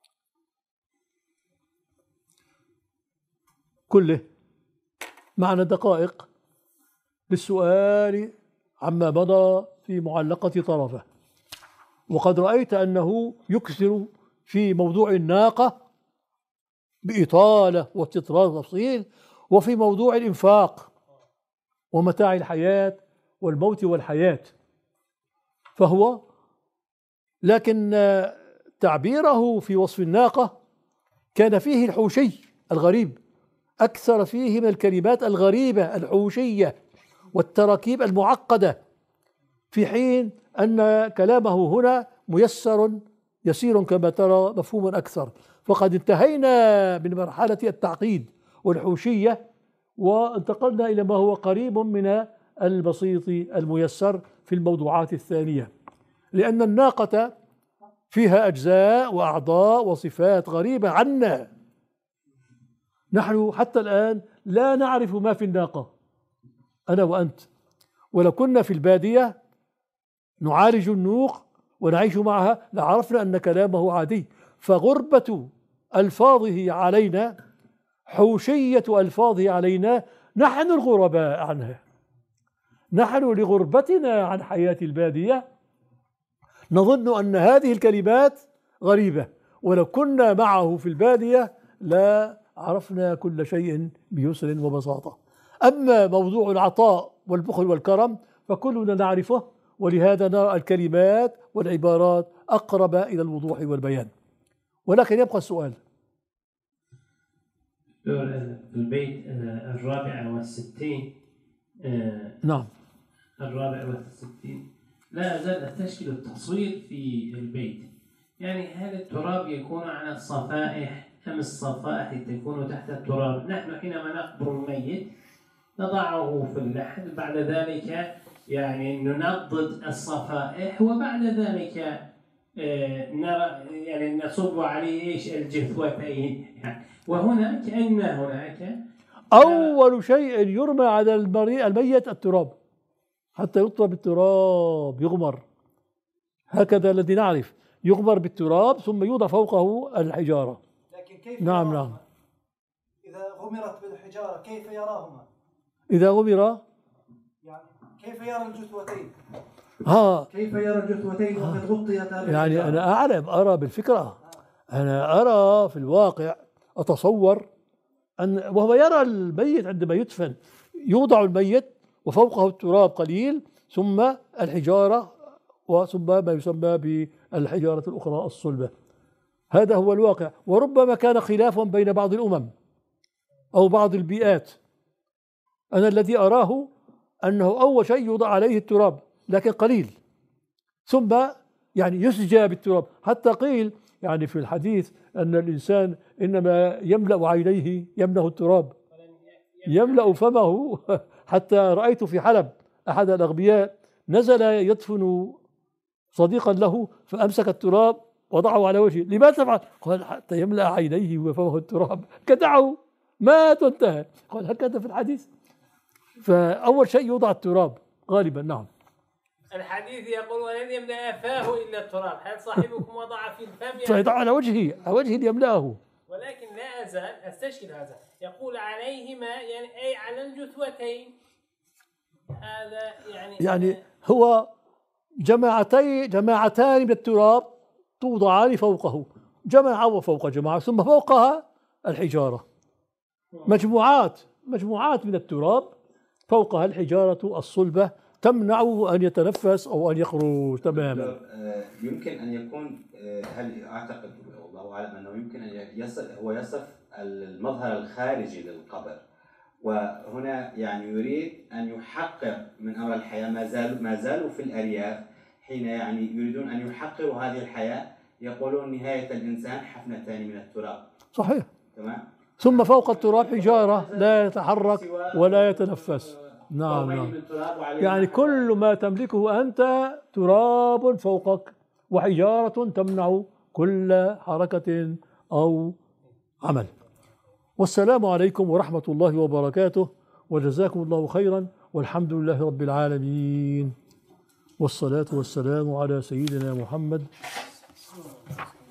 Speaker 1: كله، معنا دقائق للسؤال عما مضى في معلقة طرفة. وقد رأيت أنه يكثر في موضوع الناقة بإطالة واستطراد وتفصيل، وفي موضوع الإنفاق ومتاع الحياة والموت والحياة، فهو لكن تعبيره في وصف الناقة كان فيه الحوشي الغريب، أكثر فيه من الكلمات الغريبة الحوشية والتراكيب المعقدة، في حين أن كلامه هنا ميسر يسير كما ترى، مفهوم أكثر. فقد انتهينا من مرحلة التعقيد والحوشية وانتقلنا إلى ما هو قريب من البسيط الميسر في الموضوعات الثانية، لأن الناقة فيها أجزاء وأعضاء وصفات غريبة عنا. نحن حتى الآن لا نعرف ما في الناقة، أنا وأنت، ولو كنا في البادية نعالج النوق ونعيش معها لعرفنا أن كلامه عادي. فغربة ألفاظه علينا، حوشية ألفاظه علينا، نحن الغرباء عنها. نحن لغربتنا عن حياة البادية نظن أن هذه الكلمات غريبة، ولو كنا معه في البادية لا عرفنا كل شيء بيسر وبساطة. أما موضوع العطاء والبخل والكرم فكلنا نعرفه، ولهذا نرى الكلمات والعبارات أقرب إلى الوضوح والبيان. ولكن يبقى السؤال.
Speaker 3: في البيت 64
Speaker 1: نعم،
Speaker 3: 64 لا أزال أستشكل التصوير في البيت. يعني هل التراب يكون على الصفائح أم الصفائح تكون تحت التراب؟ نحن حينما نقبر الميت نضعه في اللحد، بعد ذلك يعني ننضد الصفائح، وبعد ذلك نرى يعني نصب عليه ايش الجثوتين يعني. وهنا كأن هناك
Speaker 1: أول شيء يرمى على الميت التراب حتى يطلب التراب، يغمر، هكذا الذي نعرف، يغمر بالتراب ثم يوضع فوقه الحجارة.
Speaker 4: لكن كيف
Speaker 1: نعم
Speaker 4: يراهما؟
Speaker 1: نعم.
Speaker 4: إذا غمرت بالحجارة كيف يراهما؟
Speaker 1: إذا غمر
Speaker 4: يعني كيف يرى الجثوتين؟
Speaker 1: كيف
Speaker 4: يرى الجثوتين وقد غطيتا
Speaker 1: يعني أنا أعلم، أرى بالفكرة، أنا أرى في الواقع، أتصور أن وهو يرى الميت عندما يدفن يوضع الميت وفوقه التراب قليل ثم الحجارة وثم ما يسمى بالحجارة الأخرى الصلبة. هذا هو الواقع. وربما كان خلافا بين بعض الأمم أو بعض البيئات. أنا الذي أراه أنه أول شيء يوضع عليه التراب لكن قليل، ثم يعني يسجى بالتراب. حتى قيل يعني في الحديث أن الإنسان إنما يملأ عينيه يملأ التراب، يملأ فمه حتى رأيت في حلب أحد الأغبياء نزل يدفن صديقا له فأمسك التراب وضعه على وجهه. لماذا تفعل؟ قال حتى يملأ عينيه وفمه التراب. كدعه، مات وانتهى. قال هكذا في الحديث. فأول شيء يوضع التراب غالبا. نعم.
Speaker 3: الحديث يقول ولن يملأ فاه إلا التراب، هل صاحبكم وضع في الفم؟
Speaker 1: فيضع على وجهه ليملأه.
Speaker 3: ولكن لا أزال أستشكل هذا، يقول عليهما يعني أي على الجثوتين، هذا يعني
Speaker 1: هو جماعتان من التراب توضعان فوقه، جماعة وفوق جماعة، ثم فوقها الحجارة، مجموعات من التراب فوقها الحجارة الصلبة تمنعه أن يتنفس أو أن يخرج تماما.
Speaker 8: يمكن أن يكون، هل أعتقد والله أعلم أنه يمكن أن يصف المظهر الخارجي للقبر، وهنا يعني يريد أن يحقق من أمر الحياة، ما زالوا في الأرياف حين يعني يريدون أن يحقروا هذه الحياة، يقولون نهاية الإنسان حفنتان من التراب.
Speaker 1: صحيح.
Speaker 8: تمام.
Speaker 1: ثم فوق التراب حجارة لا يتحرك ولا يتنفس. نعم. يعني كل ما تملكه أنت تراب فوقك وحجارة تمنع كل حركة أو عمل. والسلام عليكم ورحمة الله وبركاته، وجزاكم الله خيرا، والحمد لله رب العالمين، والصلاة والسلام على سيدنا محمد.